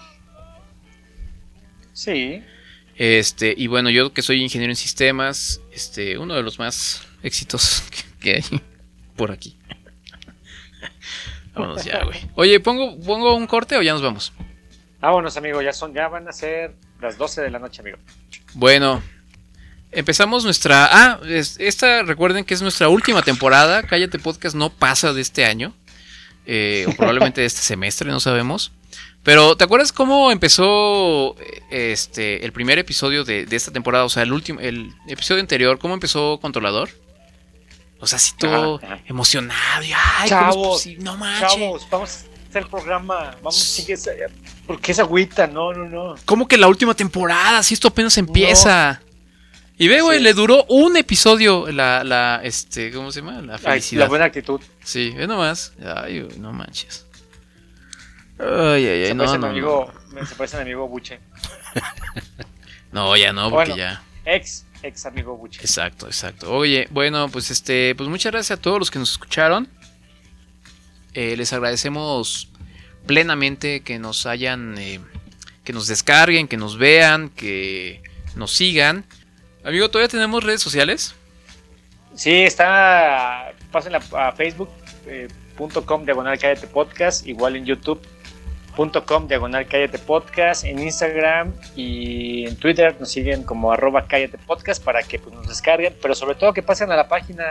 Sí. Y bueno, yo que soy ingeniero en sistemas, uno de los más exitosos que hay por aquí. Vámonos ya, güey. Oye, ¿pongo un corte o ya nos vamos? Vámonos, amigo, ya van a ser las 12 de la noche, amigo. Bueno, empezamos nuestra... esta recuerden que es nuestra última temporada. Cállate Podcast no pasa de este año. o probablemente este semestre, no sabemos. Pero, ¿te acuerdas cómo empezó el primer episodio de esta temporada? O sea, el episodio anterior, ¿cómo empezó Controlador? O sea, así todo emocionado. Y, ay, chavos, no manches. Chavos, vamos a hacer el programa. Vamos, porque esa agüita, no. ¿Cómo que la última temporada? Si esto apenas empieza. No. Y ve, güey, le duró un episodio ¿cómo se llama? La felicidad. La buena actitud. Sí, ve nomás. Ay, no manches. Ay, se parece a mi amigo Buche. No, ya no, porque ya. Ex amigo Buche. Exacto. Oye, bueno, pues pues muchas gracias a todos los que nos escucharon. Les agradecemos plenamente que nos hayan, que nos descarguen, que nos vean, que nos sigan. Amigo, ¿todavía tenemos redes sociales? Sí, pásenla a facebook.com/Cállate Podcast, igual en youtube.com/Cállate Podcast, en Instagram y en Twitter nos siguen como @Cállate Podcast para que pues, nos descarguen, pero sobre todo que pasen a la página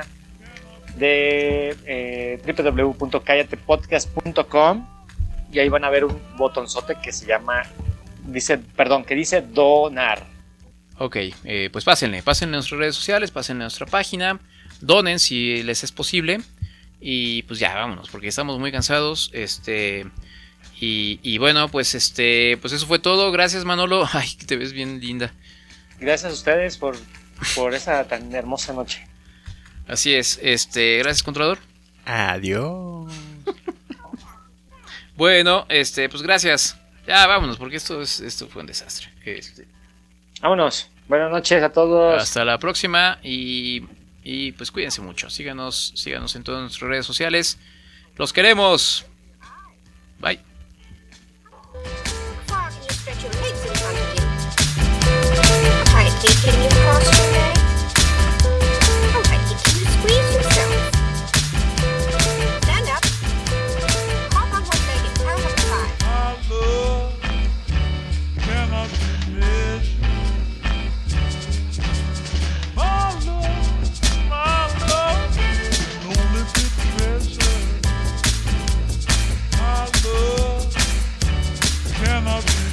de www.callatepodcast.com y ahí van a ver un botonzote que dice donar. Ok, pues pásenle en nuestras redes sociales, pásenle a nuestra página, donen si les es posible y pues ya vámonos porque estamos muy cansados, y bueno, pues pues eso fue todo. Gracias, Manolo. Ay, que te ves bien linda. Gracias a ustedes por esa tan hermosa noche. Así es, gracias, Controlador. Adiós. Bueno, pues gracias. Ya vámonos porque esto fue un desastre. Vámonos. Buenas noches a todos. Hasta la próxima y pues cuídense mucho. Síganos en todas nuestras redes sociales. Los queremos. Bye. Cannot be